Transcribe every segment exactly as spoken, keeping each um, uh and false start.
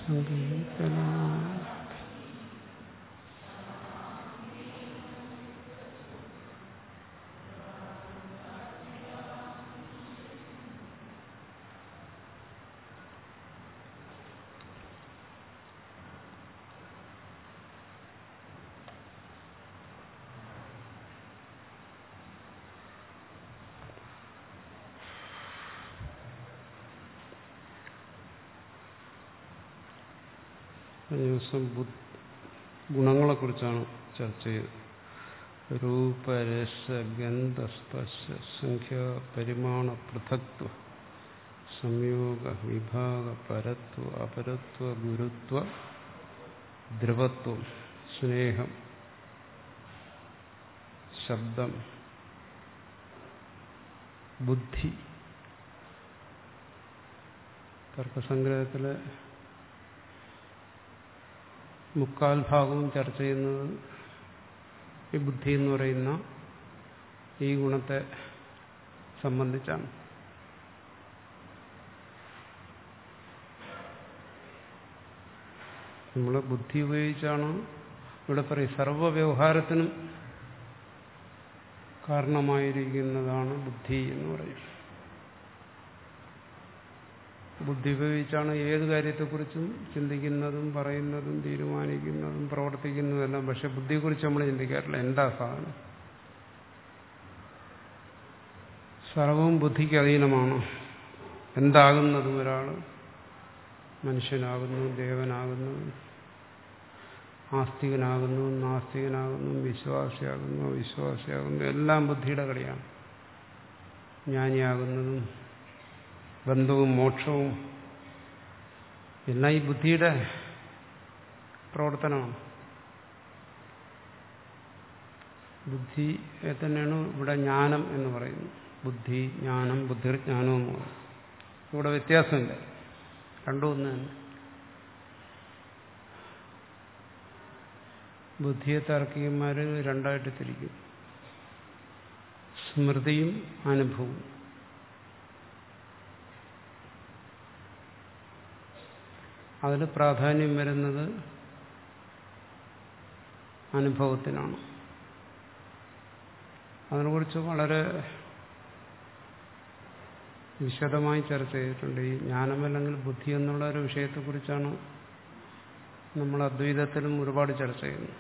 സങ്കീർത്തന ദിവസം ഗുണങ്ങളെക്കുറിച്ചാണ് ചർച്ച ചെയ്തത്. രൂപരസ ഗന്ധ സ്പർശ സംഖ്യ പരിമാണ പൃഥക്ത്വ സംയോഗ വിഭാഗ പരത്വ അപരത്വ ഗുരുത്വ ദ്രവത്വം സ്നേഹം ശബ്ദം ബുദ്ധി. തർക്കസംഗ്രഹത്തിലെ മുക്കാൽ ഭാഗവും ചർച്ച ചെയ്യുന്നത് ഈ ബുദ്ധി എന്ന് പറയുന്ന ഈ ഗുണത്തെ സംബന്ധിച്ചാണ്. നമ്മൾ ബുദ്ധി ഉപയോഗിച്ചാണ് ഇവിടെ പറയും സർവ്വ വ്യവഹാരത്തിനും കാരണമായിരിക്കുന്നതാണ് ബുദ്ധി എന്ന് പറയും. ബുദ്ധി ഉപയോഗിച്ചാണ് ഏത് കാര്യത്തെക്കുറിച്ചും ചിന്തിക്കുന്നതും പറയുന്നതും തീരുമാനിക്കുന്നതും പ്രവർത്തിക്കുന്നതെല്ലാം. പക്ഷെ ബുദ്ധിയെക്കുറിച്ച് നമ്മൾ ചിന്തിക്കാറില്ല. എന്താ സാധനം? സർവവും ബുദ്ധിക്ക് അധീനമാണ്. എന്താകുന്നതും ഒരാൾ മനുഷ്യനാകുന്നു, ദേവനാകുന്നു, ആസ്തികനാകുന്നു, നാസ്തികനാകുന്നു, വിശ്വാസിയാകുന്നു, അവിശ്വാസിയാകുന്നു, എല്ലാം ബുദ്ധിയുടെ കളിയാണ്. ജ്ഞാനിയാകുന്നതും ബന്ധവും മോക്ഷവും എല്ലാം ഈ ബുദ്ധിയുടെ പ്രവർത്തനമാണ്. ബുദ്ധിയെ തന്നെയാണ് ഇവിടെ ജ്ഞാനം എന്ന് പറയുന്നത്. ബുദ്ധി, ജ്ഞാനം, ബുദ്ധിർജ്ഞാനം എന്ന് പറയും. ഇവിടെ വ്യത്യാസമില്ല, രണ്ടും ഒന്ന് തന്നെ. ബുദ്ധിയെ താർക്കികന്മാർ രണ്ടായിട്ട് തിരിക്കും: സ്മൃതിയും അനുഭവവും. അതിൽ പ്രാധാന്യം വരുന്നത് അനുഭവത്തിനാണ്. അതിനെക്കുറിച്ച് വളരെ വിശദമായി ചർച്ച ചെയ്തിട്ടുണ്ട്. ഈ ജ്ഞാനമല്ലെങ്കിൽ ബുദ്ധി എന്നുള്ള ഒരു വിഷയത്തെക്കുറിച്ചാണ് നമ്മൾ അദ്വൈതത്തിലും ഒരുപാട് ചർച്ച ചെയ്യുന്നത്.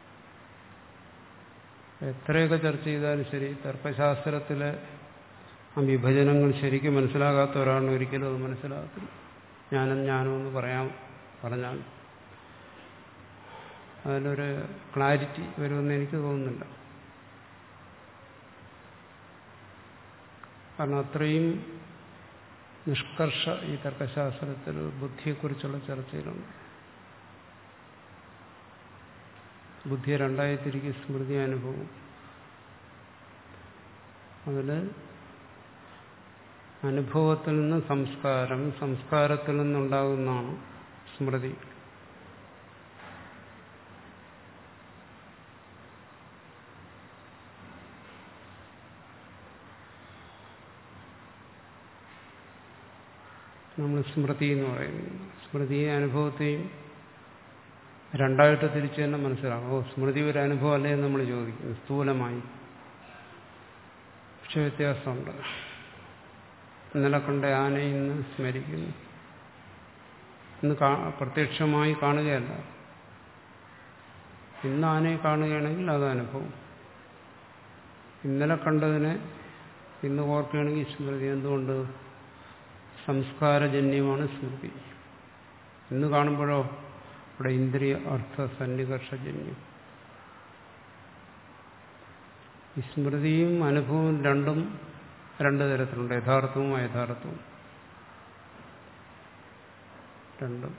എത്രയൊക്കെ ചർച്ച ചെയ്താലും ശരി, തർക്കശാസ്ത്രത്തിലെ ആ വിഭജനങ്ങൾ ശരിക്കും മനസ്സിലാകാത്ത ഒരാളിന് ഒരിക്കലും അത് മനസ്സിലാകത്തില്ല. ജ്ഞാനം ജ്ഞാനം എന്ന് പറയാൻ പറഞ്ഞാൽ അതിലൊരു ക്ലാരിറ്റി വരുമെന്ന് എനിക്ക് തോന്നുന്നില്ല. കാരണം അത്രയും നിഷ്കർഷ ഈ തർക്കശാസ്ത്രത്തിൽ ബുദ്ധിയെക്കുറിച്ചുള്ള ചർച്ചയിലുണ്ട്. ബുദ്ധിയെ രണ്ടായി തിരികെ സ്മൃതി, അനുഭവം. അതിൽ അനുഭവത്തിൽ നിന്ന് സംസ്കാരം, സംസ്കാരത്തിൽ നിന്നുണ്ടാകുന്നതാണ് സ്മൃതി. നമ്മൾ സ്മൃതി എന്ന് പറയുന്നത് സ്മൃതിയെ അനുഭവത്തെയും രണ്ടായിട്ട് തിരിച്ചു തന്നെ മനസ്സിലാകും. ഓ, സ്മൃതി ഒരു അനുഭവം അല്ലേ എന്ന് നമ്മൾ ചോദിക്കുന്നു സ്ഥൂലമായി. പക്ഷെ വ്യത്യാസമുണ്ട്. ഇന്നലെ കണ്ട ആനയെ ഇന്ന് സ്മരിക്കുന്നു. ഇന്ന് പ്രത്യക്ഷമായി കാണുകയല്ല. ഇന്ന് ആനയെ കാണുകയാണെങ്കിൽ അത് അനുഭവം. ഇന്നലെ കണ്ടതിനെ ഇന്ന് ഓർക്കുകയാണെങ്കിൽ സ്മൃതി. എന്തുകൊണ്ട്? സംസ്കാരജന്യമാണ് സ്മൃതി. ഇന്ന് കാണുമ്പോഴോ ഇവിടെ ഇന്ദ്രിയ അർത്ഥ സന്നികർഷജന്യം. ഈ സ്മൃതിയും അനുഭവവും രണ്ടും രണ്ട് തരത്തിലുണ്ട്: യഥാർത്ഥവും അയഥാർത്ഥവും രണ്ടും.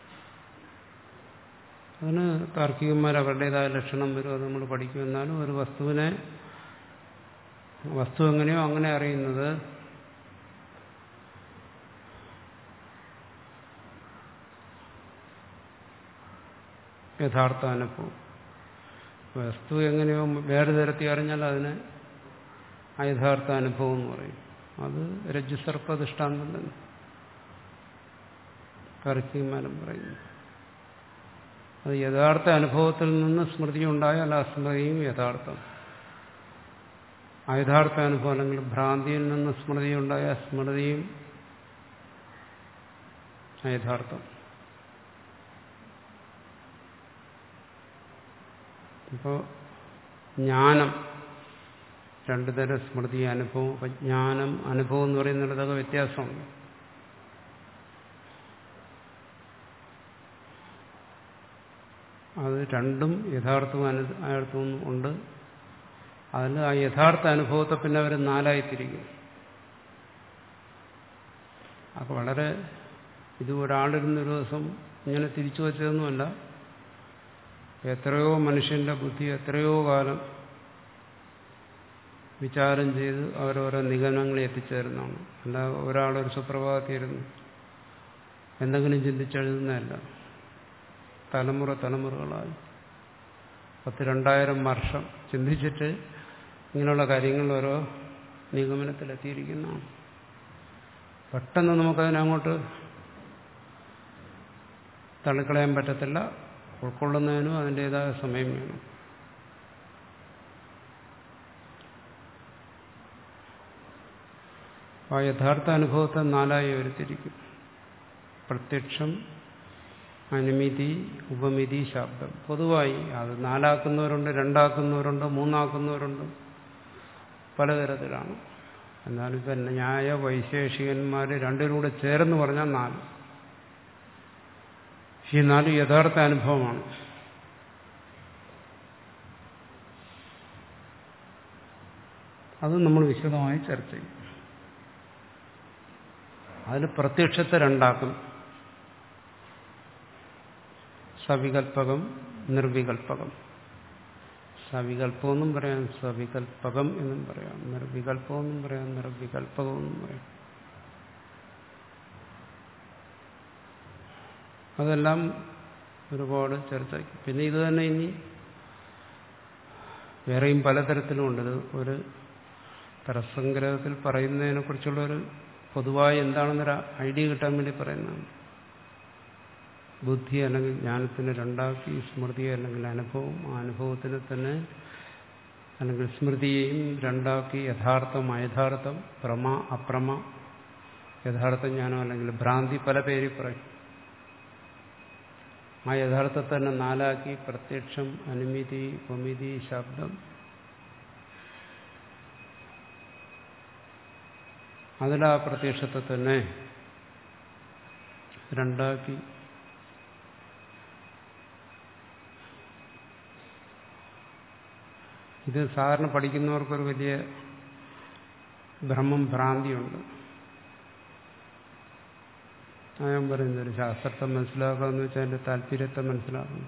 അതിന് താർക്കികന്മാർ അവരുടേതായ ലക്ഷണം വരും. അത് നമ്മൾ പഠിക്കുമെന്നാലും ഒരു വസ്തുവിനെ വസ്തു എങ്ങനെയോ അങ്ങനെ അറിയുന്നത് യഥാർത്ഥ അനുഭവം. വസ്തു എങ്ങനെയോ വേറെ തരത്തിൽ അറിഞ്ഞാൽ അതിന് അയഥാർത്ഥ അനുഭവം എന്ന് പറയും. അത് രജ്ജുസർപ്പ ദൃഷ്ടാന്തം തന്നെ. താർക്കികന്മാരും പറയുന്നു. അത് യഥാർത്ഥ അനുഭവത്തിൽ നിന്ന് സ്മൃതി ഉണ്ടായാൽ ആ സ്മൃതിയും യഥാർത്ഥം. അയഥാർത്ഥ അനുഭവം അല്ലെങ്കിൽ ഭ്രാന്തിയിൽ നിന്ന് സ്മൃതി ഉണ്ടായ സ്മൃതിയും അയഥാർത്ഥം. ഇപ്പോൾ ജ്ഞാനം രണ്ടു തരം സ്മൃതി അനുഭവം. അപ്പം ജ്ഞാനം അനുഭവം എന്ന് പറയുന്നിടത്തൊക്കെ വ്യത്യാസമുണ്ട്. അത് രണ്ടും യഥാർത്ഥവും അനർത്ഥവും ഉണ്ട്. അതിൽ ആ യഥാർത്ഥ അനുഭവത്തെ പിന്നെ അവർ നാലായി തിരിക്കും. അപ്പോൾ വളരെ ഇത് ഒരാളിരുന്നൊരു ദിവസം ഇങ്ങനെ തിരിച്ചു വച്ചതൊന്നുമല്ല. എത്രയോ മനുഷ്യന്റെ ബുദ്ധി എത്രയോ കാലം വിചാരം ചെയ്ത് അവരോരോ നിഗമനങ്ങളിൽ എത്തിച്ചേരുന്നതാണ്. അല്ല ഒരാളൊരു സുപ്രഭാതത്തിരുന്ന് എന്തെങ്കിലും ചിന്തിച്ചെഴുതുന്നതല്ല. തലമുറ തലമുറകളായി പത്ത് രണ്ടായിരം വർഷം ചിന്തിച്ചിട്ട് ഇങ്ങനെയുള്ള കാര്യങ്ങൾ ഓരോ നിഗമനത്തിലെത്തിയിരിക്കുന്നതാണ്. പെട്ടെന്ന് നമുക്കതിനങ്ങോട്ട് തള്ളിക്കളയാൻ പറ്റത്തില്ല. ഉൾക്കൊള്ളുന്നതിനും അതിൻ്റെതായ സമയം വേണം. ആ യഥാർത്ഥ അനുഭവത്തെ നാലായി ഉയർത്തിരിക്കും. പ്രത്യക്ഷം, അനുമിതി, ഉപമിതി, ശബ്ദം. പൊതുവായി അത് നാലാക്കുന്നവരുണ്ട്, രണ്ടാക്കുന്നവരുണ്ട്, മൂന്നാക്കുന്നവരുണ്ട്, പലതരത്തിലാണ്. എന്നാലും ഇപ്പം ന്യായ വൈശേഷികന്മാർ രണ്ടിനും കൂടെ ചേർന്ന് പറഞ്ഞാൽ നാല്. ഈ നാല് യഥാർത്ഥ അനുഭവമാണ്. അത് നമ്മൾ വിശദമായി ചർച്ച ചെയ്യും. അതിൽ പ്രത്യക്ഷത്തെ രണ്ടാക്കും. സവികൽപ്പകം, നിർവികൽപ്പകം. സവികൽപ്പമെന്നും പറയാം, സവികൽപ്പകം എന്നും പറയാം, നിർവികൽപ്പമെന്നും പറയാം, നിർവികൽപ്പകമെന്നും പറയാം. അതെല്ലാം ഒരുപാട് ചർച്ചയ്ക്ക്. പിന്നെ ഇത് തന്നെ ഇനി വേറെയും പലതരത്തിലുമുണ്ട്. ഇത് ഒരു തരസംഗ്രഹത്തിൽ പറയുന്നതിനെക്കുറിച്ചുള്ളൊരു പൊതുവായി എന്താണെന്നൊരു ഐഡിയ കിട്ടാൻ വേണ്ടി പറയുന്നതാണ്. ബുദ്ധി അല്ലെങ്കിൽ ജ്ഞാനത്തിന് രണ്ടാക്കി, സ്മൃതി അല്ലെങ്കിൽ അനുഭവം, ആ അനുഭവത്തിന് തന്നെ അല്ലെങ്കിൽ സ്മൃതിയെയും രണ്ടാക്കി, യഥാർത്ഥം അയഥാർത്ഥം, പ്രമ അപ്രമ, യഥാർത്ഥ ജ്ഞാനം അല്ലെങ്കിൽ ഭ്രാന്തി, പല പേരിൽ പറയും. ആ യഥാർത്ഥത്തെ തന്നെ നാലാക്കി, പ്രത്യക്ഷം, അനുമിതി, ഉപമിതി, ശബ്ദം. അതിലാ പ്രത്യക്ഷത്തെ തന്നെ രണ്ടാക്കി ഇത് സാധാരണ പഠിക്കുന്നവർക്കൊരു വലിയ ഭ്രമം, ഭ്രാന്തിയുണ്ട്. ഞാൻ പറയുന്നത് ഒരു ശാസ്ത്രത്തെ മനസ്സിലാക്കുക എന്ന് വെച്ചാൽ അതിൻ്റെ താല്പര്യത്തെ മനസ്സിലാക്കണം.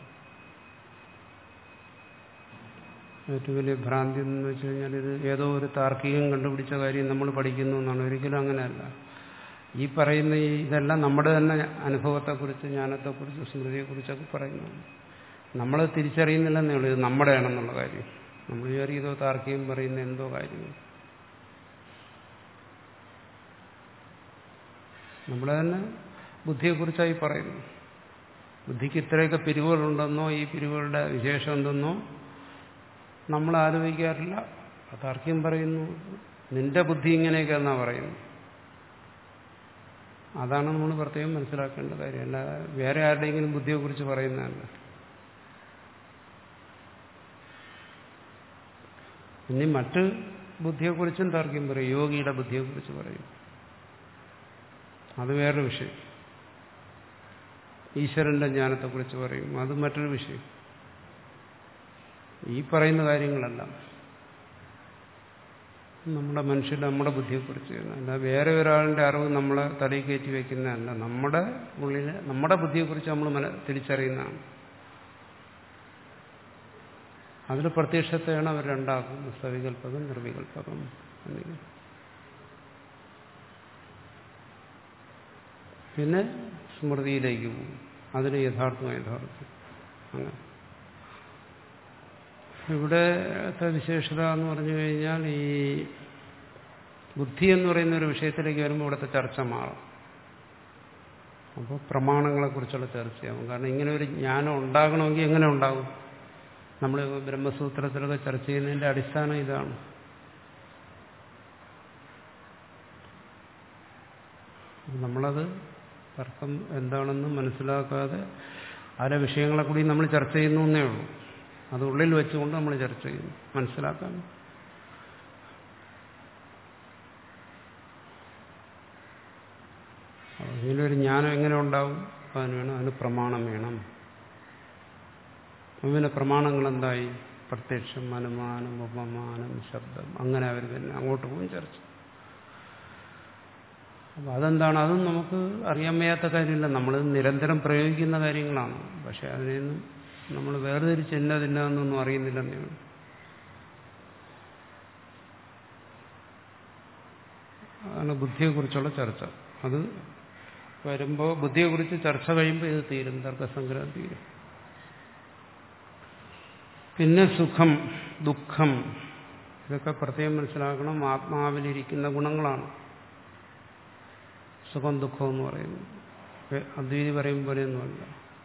ഏറ്റവും വലിയ ഭ്രാന്തി എന്ന് വെച്ച് കഴിഞ്ഞാൽ ഇത് ഏതോ ഒരു താർക്കികം കണ്ടുപിടിച്ച കാര്യം നമ്മൾ പഠിക്കുന്നു എന്നാണ്. ഒരിക്കലും അങ്ങനെയല്ല. ഈ പറയുന്ന ഇതെല്ലാം നമ്മുടെ തന്നെ അനുഭവത്തെക്കുറിച്ച്, ജ്ഞാനത്തെക്കുറിച്ച്, സ്മൃതിയെക്കുറിച്ചൊക്കെ പറയുന്നതാണ്. നമ്മൾ തിരിച്ചറിയുന്നില്ലെന്നേ ഉള്ളൂ ഇത് നമ്മുടെയാണെന്നുള്ള കാര്യം. നമ്മൾ വിചാരിക്കും ഇതോ താർക്കികം പറയുന്ന എന്തോ കാര്യങ്ങൾ. നമ്മളെ തന്നെ ബുദ്ധിയെക്കുറിച്ചായി പറയുന്നു. ബുദ്ധിക്ക് ഇത്രയൊക്കെ പിരിവുകളുണ്ടെന്നോ ഈ പിരിവുകളുടെ വിശേഷം എന്തെന്നോ നമ്മൾ ആലോചിക്കാറില്ല. താർക്കികം പറയുന്നു നിന്റെ ബുദ്ധി ഇങ്ങനെയൊക്കെ എന്നാ പറയുന്നു. അതാണ് നമ്മൾ പ്രത്യേകം മനസ്സിലാക്കേണ്ട കാര്യം. അല്ല വേറെ ആരുടെയെങ്കിലും ബുദ്ധിയെക്കുറിച്ച് പറയുന്നതല്ല. ഇനി മറ്റ് ബുദ്ധിയെക്കുറിച്ചും താർക്കികം പറയും. യോഗിയുടെ ബുദ്ധിയെക്കുറിച്ച് പറയും. അത് വേറൊരു വിഷയം. ഈശ്വരന്റെ ജ്ഞാനത്തെക്കുറിച്ച് പറയും. അത് മറ്റൊരു വിഷയം. ഈ പറയുന്ന കാര്യങ്ങളെല്ലാം നമ്മുടെ മനുഷ്യർ നമ്മുടെ ബുദ്ധിയെക്കുറിച്ച്, അല്ല വേറെ ഒരാളിൻ്റെ അറിവ് നമ്മളെ തലയിൽ കയറ്റി വയ്ക്കുന്നതല്ല. നമ്മുടെ ഉള്ളിൽ നമ്മുടെ ബുദ്ധിയെക്കുറിച്ച് നമ്മൾ തിരിച്ചറിയുന്നതാണ്. അതിൽ പ്രത്യക്ഷത്തെയാണ് അവർ രണ്ടാക്കുന്നത്. സവികൽപ്പകം, നിർവികൽപ്പകം എന്നിങ്ങനെ. പിന്നെ സ്മൃതിയിലേക്ക് പോകും. അതിന് യഥാർത്ഥം യഥാർത്ഥം അങ്ങനെ. ഇവിടത്തെ വിശേഷത എന്ന് പറഞ്ഞു കഴിഞ്ഞാൽ ഈ ബുദ്ധി എന്ന് പറയുന്ന ഒരു വിഷയത്തിലേക്ക് വരുമ്പോൾ ഇവിടുത്തെ ചർച്ച മാറും. അപ്പോൾ പ്രമാണങ്ങളെക്കുറിച്ചുള്ള ചർച്ചയാവും. കാരണം ഇങ്ങനെ ഒരു ജ്ഞാനം ഉണ്ടാകണമെങ്കിൽ എങ്ങനെ ഉണ്ടാകും? നമ്മൾ ബ്രഹ്മസൂത്രത്തിലൊക്കെ ചർച്ച ചെയ്യുന്നതിൻ്റെ അടിസ്ഥാനം ഇതാണ്. നമ്മളത് തർക്കം എന്താണെന്ന് മനസ്സിലാക്കാതെ പല വിഷയങ്ങളെ കൂടി നമ്മൾ ചർച്ച ചെയ്യുന്നു എന്നേ ഉള്ളൂ. അത് ഉള്ളിൽ വെച്ചുകൊണ്ട് നമ്മൾ ചർച്ച ചെയ്യുന്നു, മനസ്സിലാക്കാൻ. ഇതിലൊരു ജ്ഞാനം എങ്ങനെ ഉണ്ടാവും? അതിന് വേണം, അതിന് പ്രമാണം വേണം. അതിന് പ്രമാണങ്ങൾ എന്തായി? പ്രത്യക്ഷം, അനുമാനം, ഉപമാനം, ശബ്ദം, അങ്ങനെ അവർ തന്നെ അങ്ങോട്ട് പോകും ചർച്ച. അപ്പം അതെന്താണ്? അതും നമുക്ക് അറിയാൻ വയ്യാത്ത കാര്യമില്ല. നമ്മൾ നിരന്തരം പ്രയോഗിക്കുന്ന കാര്യങ്ങളാണ്. പക്ഷെ അതിനെയൊന്നും നമ്മൾ വേർതിരിച്ച് ഇന്ന തിന്നതെന്നൊന്നും അറിയുന്നില്ലെന്നേ ഉള്ളൂ. അതാണ് ബുദ്ധിയെക്കുറിച്ചുള്ള ചർച്ച. അത് വരുമ്പോൾ ബുദ്ധിയെക്കുറിച്ച് ചർച്ച കഴിയുമ്പോൾ ഇത് തീരും, തർക്കസംഗ്രഹം തീരും. പിന്നെ സുഖം, ദുഃഖം, ഇതൊക്കെ പ്രത്യേകം മനസ്സിലാക്കണം. ആത്മാവിലിരിക്കുന്ന ഗുണങ്ങളാണ് സുഖം ദുഃഖം എന്ന് പറയുന്നത്. അദ്വൈതി പറയും പോലെയൊന്നുമല്ല.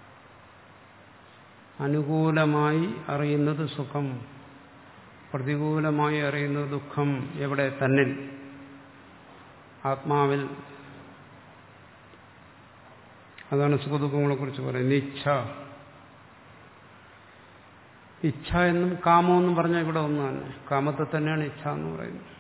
അനുകൂലമായി അറിയുന്നത് സുഖം, പ്രതികൂലമായി അറിയുന്നത് ദുഃഖം. എവിടെ? തന്നിൽ, ആത്മാവിൽ. അതാണ് സുഖദുഃഖങ്ങളെ കുറിച്ച് പറയുന്നത്. ഇച്ഛ, ഇച്ഛ എന്നും കാമമെന്നും പറഞ്ഞാൽ ഇവിടെ ഒന്ന് തന്നെ. കാമത്തെ തന്നെയാണ് ഇച്ഛ എന്ന് പറയുന്നത്.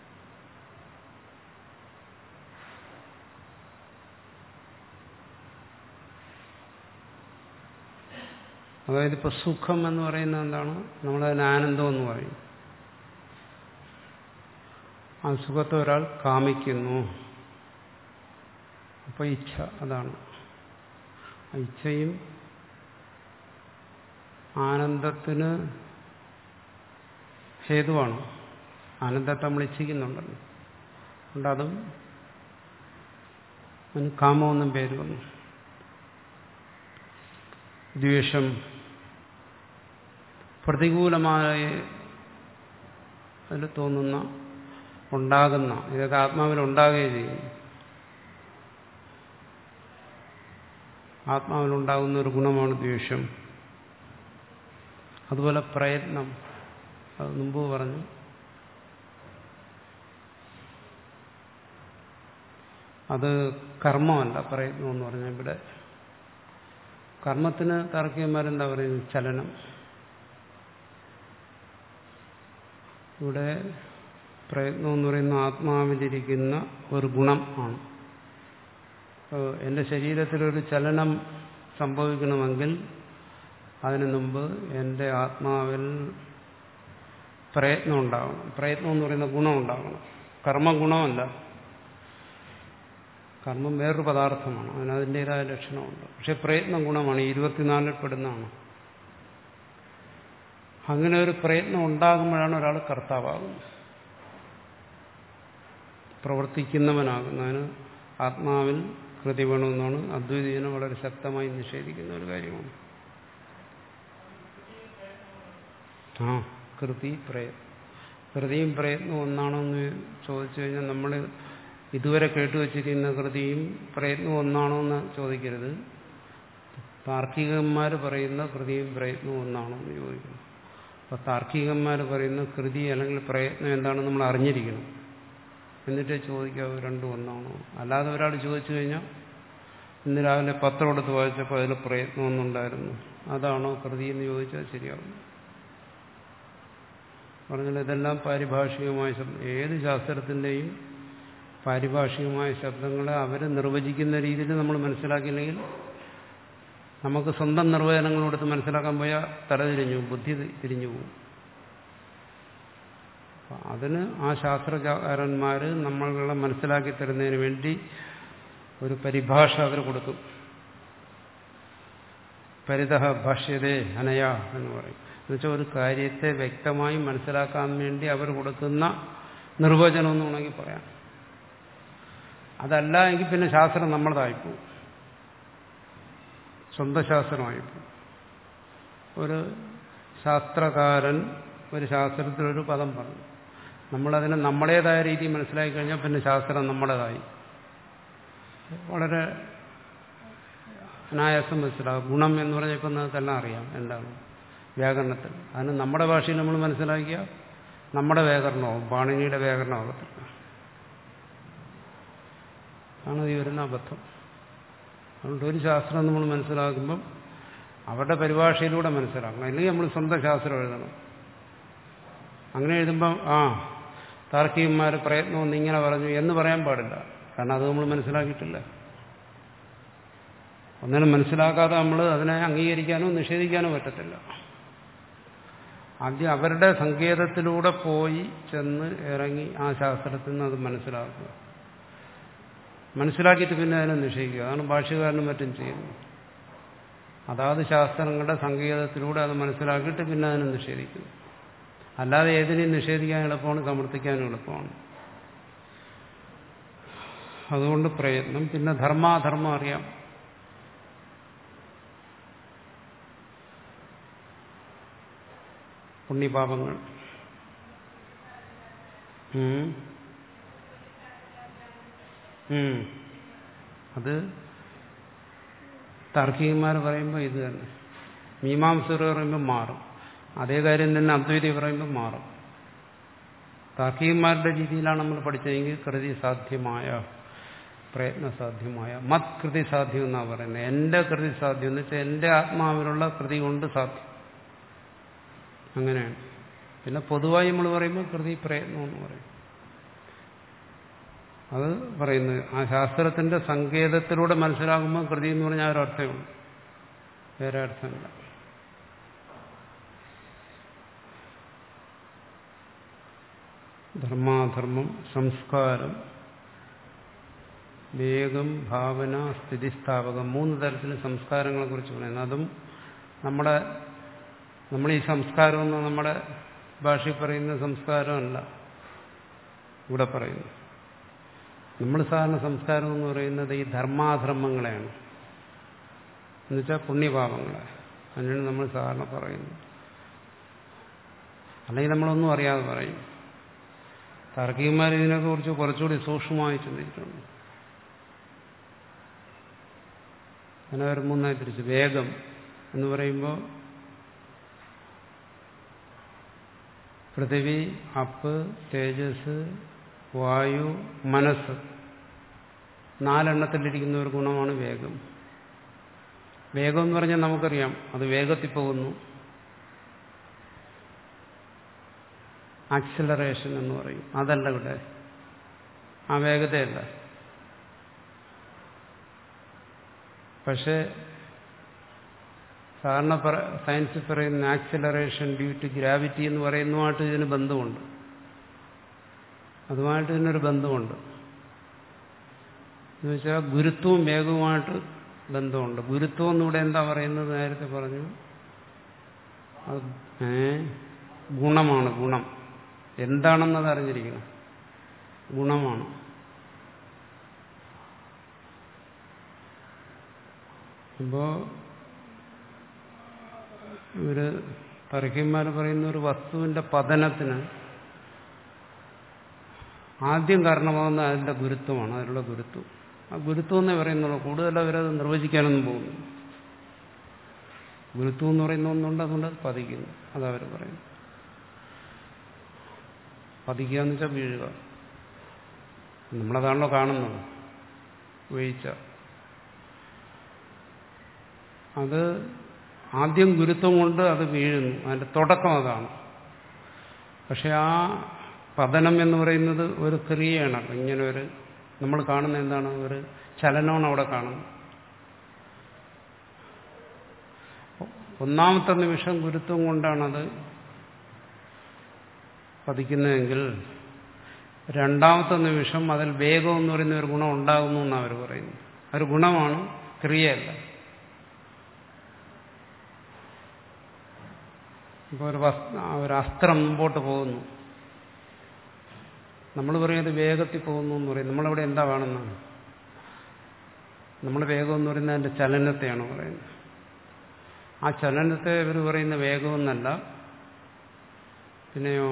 അതായത് ഇപ്പൊ സുഖം എന്ന് പറയുന്നത് എന്താണ്? നമ്മളതിന് ആനന്ദം എന്ന് പറയും. ആ സുഖത്തെ ഒരാൾ കാമിക്കുന്നു. അപ്പൊ ഇച്ഛ അതാണ്. ഇച്ഛയും ആനന്ദത്തിന് ഹേതുവാണ്. ആനന്ദത്തെ നമ്മൾ ഇച്ഛിക്കുന്നുണ്ടല്ലോ. അതുകൊണ്ട് അതും അതിന് കാമമൊന്നും പേര് വന്നു. ദ്വേഷം, പ്രതികൂലമായി അതിൽ തോന്നുന്ന, ഉണ്ടാകുന്ന, ഇതൊക്കെ ആത്മാവിൽ ഉണ്ടാകുകയും ചെയ്യും. ആത്മാവിലുണ്ടാകുന്ന ഒരു ഗുണമാണ് ദ്വേഷം. അതുപോലെ പ്രയത്നം, അത് മുമ്പ് പറഞ്ഞു. അത് കർമ്മമല്ല പ്രയത്നം എന്ന് പറഞ്ഞാൽ. ഇവിടെ കർമ്മത്തിന് താർക്കികന്മാരെന്താ പറയുന്നത്? ചലനം. ഇവിടെ പ്രയത്നം എന്ന് പറയുന്ന ആത്മാവിലിരിക്കുന്ന ഒരു ഗുണം ആണ്. എൻ്റെ ശരീരത്തിലൊരു ചലനം സംഭവിക്കണമെങ്കിൽ അതിനു മുമ്പ് എൻ്റെ ആത്മാവിൽ പ്രയത്നം ഉണ്ടാകണം. പ്രയത്നം എന്ന് പറയുന്ന ഗുണം ഉണ്ടാകണം. കർമ്മ ഗുണമല്ല. കർമ്മം വേറൊരു പദാർത്ഥമാണ്, അതിന് അതിൻ്റെതായ ലക്ഷണമുണ്ട്. പക്ഷെ പ്രയത്നം ഗുണമാണ്, ഇരുപത്തിനാലിൽ പെടുന്നതാണ്. അങ്ങനെ ഒരു പ്രയത്നം ഉണ്ടാകുമ്പോഴാണ് ഒരാൾ കർത്താവാകുന്നത്, പ്രവർത്തിക്കുന്നവനാകുന്നതിന് ആത്മാവിൽ കൃതി വേണമെന്നാണ് അദ്വൈതീനെ വളരെ ശക്തമായി നിഷേധിക്കുന്ന ഒരു കാര്യമാണ്. ആ കൃതി പ്രയത്നം, കൃതിയും പ്രയത്നവും ഒന്നാണോ എന്ന് ചോദിച്ചു കഴിഞ്ഞാൽ നമ്മൾ ഇതുവരെ കേട്ടുവച്ചിരിക്കുന്ന കൃതിയും പ്രയത്നവും ഒന്നാണോ എന്ന് ചോദിക്കരുത്. താർക്കികന്മാർ പറയുന്ന കൃതിയും പ്രയത്നവും ഒന്നാണോ എന്ന് ചോദിക്കുന്നു. അപ്പോൾ താർക്കികന്മാർ പറയുന്ന കൃതി അല്ലെങ്കിൽ പ്രയത്നം എന്താണെന്ന് നമ്മൾ അറിഞ്ഞിരിക്കണം. എന്നിട്ട് ചോദിക്കാവൂ രണ്ടും ഒന്നാണോ. അല്ലാതെ ഒരാൾ ചോദിച്ചു കഴിഞ്ഞാൽ ഇന്ന് രാവിലെ പത്രം എടുത്ത് വായിച്ചപ്പോൾ അതിൽ പ്രയത്നമൊന്നുണ്ടായിരുന്നു, അതാണോ കൃതി എന്ന് ചോദിച്ചാൽ ശരിയാവും. പറഞ്ഞാൽ ഇതെല്ലാം പാരിഭാഷികമായ ശബ്ദം. ഏത് ശാസ്ത്രത്തിൻ്റെയും പാരിഭാഷികമായ ശബ്ദങ്ങളെ അവർ നിർവചിക്കുന്ന രീതിയിൽ നമ്മൾ മനസ്സിലാക്കിയില്ലെങ്കിൽ നമുക്ക് സ്വന്തം നിർവചനങ്ങൾ കൊടുത്ത് മനസ്സിലാക്കാൻ പോയാൽ തലതിരിഞ്ഞു, ബുദ്ധി തിരിഞ്ഞു പോകും. അതിന് ആ ശാസ്ത്രകാരന്മാർ നമ്മളെ മനസ്സിലാക്കി തരുന്നതിന് വേണ്ടി ഒരു പരിഭാഷ അവർ കൊടുക്കും. പരിതഃ ഭാഷ്യതേ അനയ എന്ന് പറയും. എന്നുവെച്ചാൽ ഒരു കാര്യത്തെ വ്യക്തമായി മനസ്സിലാക്കാൻ വേണ്ടി അവർ കൊടുക്കുന്ന നിർവചനം എന്ന് വേണമെങ്കിൽ പറയാം. അതല്ല എങ്കിൽ പിന്നെ ശാസ്ത്രം നമ്മളതായിപ്പോവും, സ്വന്തം ശാസ്ത്രമായിപ്പോവും. ഒരു ശാസ്ത്രകാരൻ ഒരു ശാസ്ത്രത്തിലൊരു പദം പറഞ്ഞു, നമ്മളതിനെ നമ്മുടേതായ രീതിയിൽ മനസ്സിലാക്കി കഴിഞ്ഞാൽ പിന്നെ ശാസ്ത്രം നമ്മുടേതായി. വളരെ അനായാസം മനസ്സിലാകും. ഗുണം എന്ന് പറഞ്ഞാൽ ഇപ്പം നമുക്കെല്ലാം അറിയാം എന്താണ് വ്യാകരണത്തിൽ. അതിന് നമ്മുടെ ഭാഷയിൽ നമ്മൾ മനസ്സിലാക്കിയ നമ്മുടെ വ്യാകരണവും പാണിനിയുടെ വ്യാകരണമാകത്തില്ല. ആണ് ഈ വരുന്ന അബദ്ധം. അതുകൊണ്ട് ഒരു ശാസ്ത്രം നമ്മൾ മനസ്സിലാക്കുമ്പം അവരുടെ പരിഭാഷയിലൂടെ മനസ്സിലാക്കണം. അല്ലെങ്കിൽ നമ്മൾ സ്വന്തം ശാസ്ത്രം എഴുതണം. അങ്ങനെ എഴുതുമ്പം ആ താർക്കികന്മാർ പ്രയത്നം ഒന്ന് ഇങ്ങനെ പറഞ്ഞു എന്ന് പറയാൻ പാടില്ല. കാരണം അത് നമ്മൾ മനസ്സിലാക്കിയിട്ടില്ല. ഒന്നിനും മനസ്സിലാക്കാതെ നമ്മൾ അതിനെ അംഗീകരിക്കാനോ നിഷേധിക്കാനോ പറ്റത്തില്ല. ആദ്യം അവരുടെ സങ്കേതത്തിലൂടെ പോയി ചെന്ന് ഇറങ്ങി ആ ശാസ്ത്രത്തിൽ നിന്ന് അത് മനസ്സിലാക്കുക. മനസ്സിലാക്കിയിട്ട് പിന്നെ അതിനെ നിഷേധിക്കുക. അതാണ് ഭാഷ്യകാരനും മറ്റും ചെയ്യുന്നത്. അതാത് ശാസ്ത്രങ്ങളുടെ സങ്കേതത്തിലൂടെ അത് മനസ്സിലാക്കിയിട്ട് പിന്നെ അതിനെ നിഷേധിക്കുന്നു. അല്ലാതെ ഏതിനെയും നിഷേധിക്കാൻ എളുപ്പമാണ്, സമർത്ഥിക്കാനും എളുപ്പമാണ്. അതുകൊണ്ട് പ്രയത്നം. പിന്നെ ധർമാധർമ്മം അറിയാം. പുണ്യപാപങ്ങൾ അത് താർക്കികന്മാർ പറയുമ്പോൾ ഇത് തന്നെ. മീമാംസകർ പറയുമ്പോൾ മാറും. അതേ കാര്യം തന്നെ അദ്വൈതി പറയുമ്പോൾ മാറും. താർക്കികന്മാരുടെ രീതിയിലാണ് നമ്മൾ പഠിച്ചതെങ്കിൽ കൃതി സാധ്യമായ, പ്രയത്നസാധ്യമായ, മത് കൃതി സാധ്യം എന്നാണ് പറയുന്നത്. എൻ്റെ കൃതി സാധ്യം എന്ന് വെച്ചാൽ എൻ്റെ ആത്മാവിലുള്ള കൃതി കൊണ്ട് സാധ്യം. അങ്ങനെയാണ്. പിന്നെ പൊതുവായി നമ്മൾ പറയുമ്പോൾ കൃതി പ്രയത്നം എന്ന് പറയും. അത് പറയുന്നത് ആ ശാസ്ത്രത്തിന്റെ സങ്കേതത്തിലൂടെ മനസ്സിലാകുമ്പോൾ കൃതി എന്ന് പറഞ്ഞാൽ ഒരർത്ഥമുണ്ട്, വേറെ അർത്ഥമില്ല. ധർമാധർമ്മം, സംസ്കാരം, വേഗം, ഭാവന, സ്ഥിതിസ്ഥാപകം, മൂന്ന് തരത്തിൽ സംസ്കാരങ്ങളെ കുറിച്ച് പറയുന്നത്. അതും നമ്മുടെ നമ്മൾ ഈ സംസ്കാരമൊന്നും നമ്മുടെ ഭാഷയിൽ പറയുന്ന സംസ്കാരമല്ല ഇവിടെ പറയുന്നു. നമ്മൾ സാധാരണ സംസ്കാരം എന്ന് പറയുന്നത് ഈ ധർമാധർമ്മങ്ങളെയാണ്, എന്നുവെച്ചാൽ പുണ്യപാപങ്ങളെ. അതിനാണ് നമ്മൾ സാധാരണ പറയുന്നത്. അല്ലെങ്കിൽ നമ്മളൊന്നും അറിയാതെ പറയും. താർക്കികന്മാർ ഇതിനെക്കുറിച്ച് കുറച്ചുകൂടി സൂക്ഷ്മമായി ചിന്തിച്ചിട്ടുണ്ട്. അങ്ങനെ ഒരു മൂന്നായി തിരിച്ചു. വേഗം എന്ന് പറയുമ്പോൾ പൃഥിവി, അപ്പ്, തേജസ്, വായു, മനസ്സ്, നാലെണ്ണത്തിലിരിക്കുന്ന ഒരു ഗുണമാണ് വേഗം. വേഗം എന്ന് പറഞ്ഞാൽ നമുക്കറിയാം അത് വേഗത്തിൽ പോകുന്നു. ആക്സിലറേഷൻ എന്ന് പറയും. അതല്ല ഇവിടെ, ആ വേഗതയല്ല. പക്ഷേ സാധാരണ സയൻസിൽ പറയുന്ന ആക്സിലറേഷൻ ഡ്യൂ ടു ഗ്രാവിറ്റി എന്ന് പറയുന്നതുമായിട്ട് ഇതിന് ബന്ധമുണ്ട്. അതുമായിട്ട് ഇതിനൊരു ബന്ധമുണ്ട്. എന്ന് വെച്ചാൽ ഗുരുത്വവും വേഗവുമായിട്ട് ബന്ധമുണ്ട്. ഗുരുത്വം എന്നിവിടെ എന്താ പറയുന്നത്? നേരത്തെ പറഞ്ഞു ഏ ഗുണമാണ്. ഗുണം എന്താണെന്നത് അറിഞ്ഞിരിക്കണം. ഗുണമാണ്. ഇപ്പോ ഇവര് തർക്കിന്മാർ പറയുന്ന ഒരു വസ്തുവിന്റെ പതനത്തിന് ആദ്യം കാരണമാകുന്ന അതിന്റെ ഗുരുത്വമാണ്, അതിലുള്ള ഗുരുത്വം. ആ ഗുരുത്വം എന്നേ പറയുന്നുള്ളൂ. കൂടുതൽ അവരത് നിർവചിക്കാനൊന്നും പോകുന്നു. ഗുരുത്വം എന്ന് പറയുന്ന ഒന്നുണ്ട്, അതുകൊണ്ട് അത് പതിക്കുന്നു. അതവർ പറയുന്നു. പതിക്കുക എന്ന് വെച്ചാൽ വീഴുക. നമ്മളതാണല്ലോ കാണുന്നത്. വീഴ്ച. അത് ആദ്യം ഗുരുത്വം കൊണ്ട് അത് വീഴുന്നു. അതിന്റെ തുടക്കം അതാണ്. പക്ഷെ ആ പതനം എന്ന് പറയുന്നത് ഒരു ക്രിയയാണ്. ഇങ്ങനെ ഒരു നമ്മൾ കാണുന്ന എന്താണ്? ഒരു ചലനമാണ് അവിടെ കാണുന്നത്. ഒന്നാമത്തെ നിമിഷം ഗുരുത്വം കൊണ്ടാണത് പതിക്കുന്നതെങ്കിൽ രണ്ടാമത്തെ നിമിഷം അതിൽ വേഗം എന്ന് പറയുന്ന ഒരു ഗുണം ഉണ്ടാകുന്നു എന്നാണ് അവർ പറയുന്നത്. ഒരു ഗുണമാണ്, ക്രിയയല്ല. ഇപ്പോൾ ഒരു ഒരു അസ്ത്രം മുമ്പോട്ട് പോകുന്നു, നമ്മൾ പറയുന്നത് വേഗത്തിൽ പോകുന്നു എന്ന് പറയും. നമ്മളവിടെ എന്താ കാണുന്നത്? നമ്മൾ വേഗം എന്ന് പറയുന്നത് അതിൻ്റെ ചലനത്തെയാണ് പറയുന്നത്. ആ ചലനത്തെ ഇവർ പറയുന്ന വേഗമെന്നല്ല. പിന്നെയോ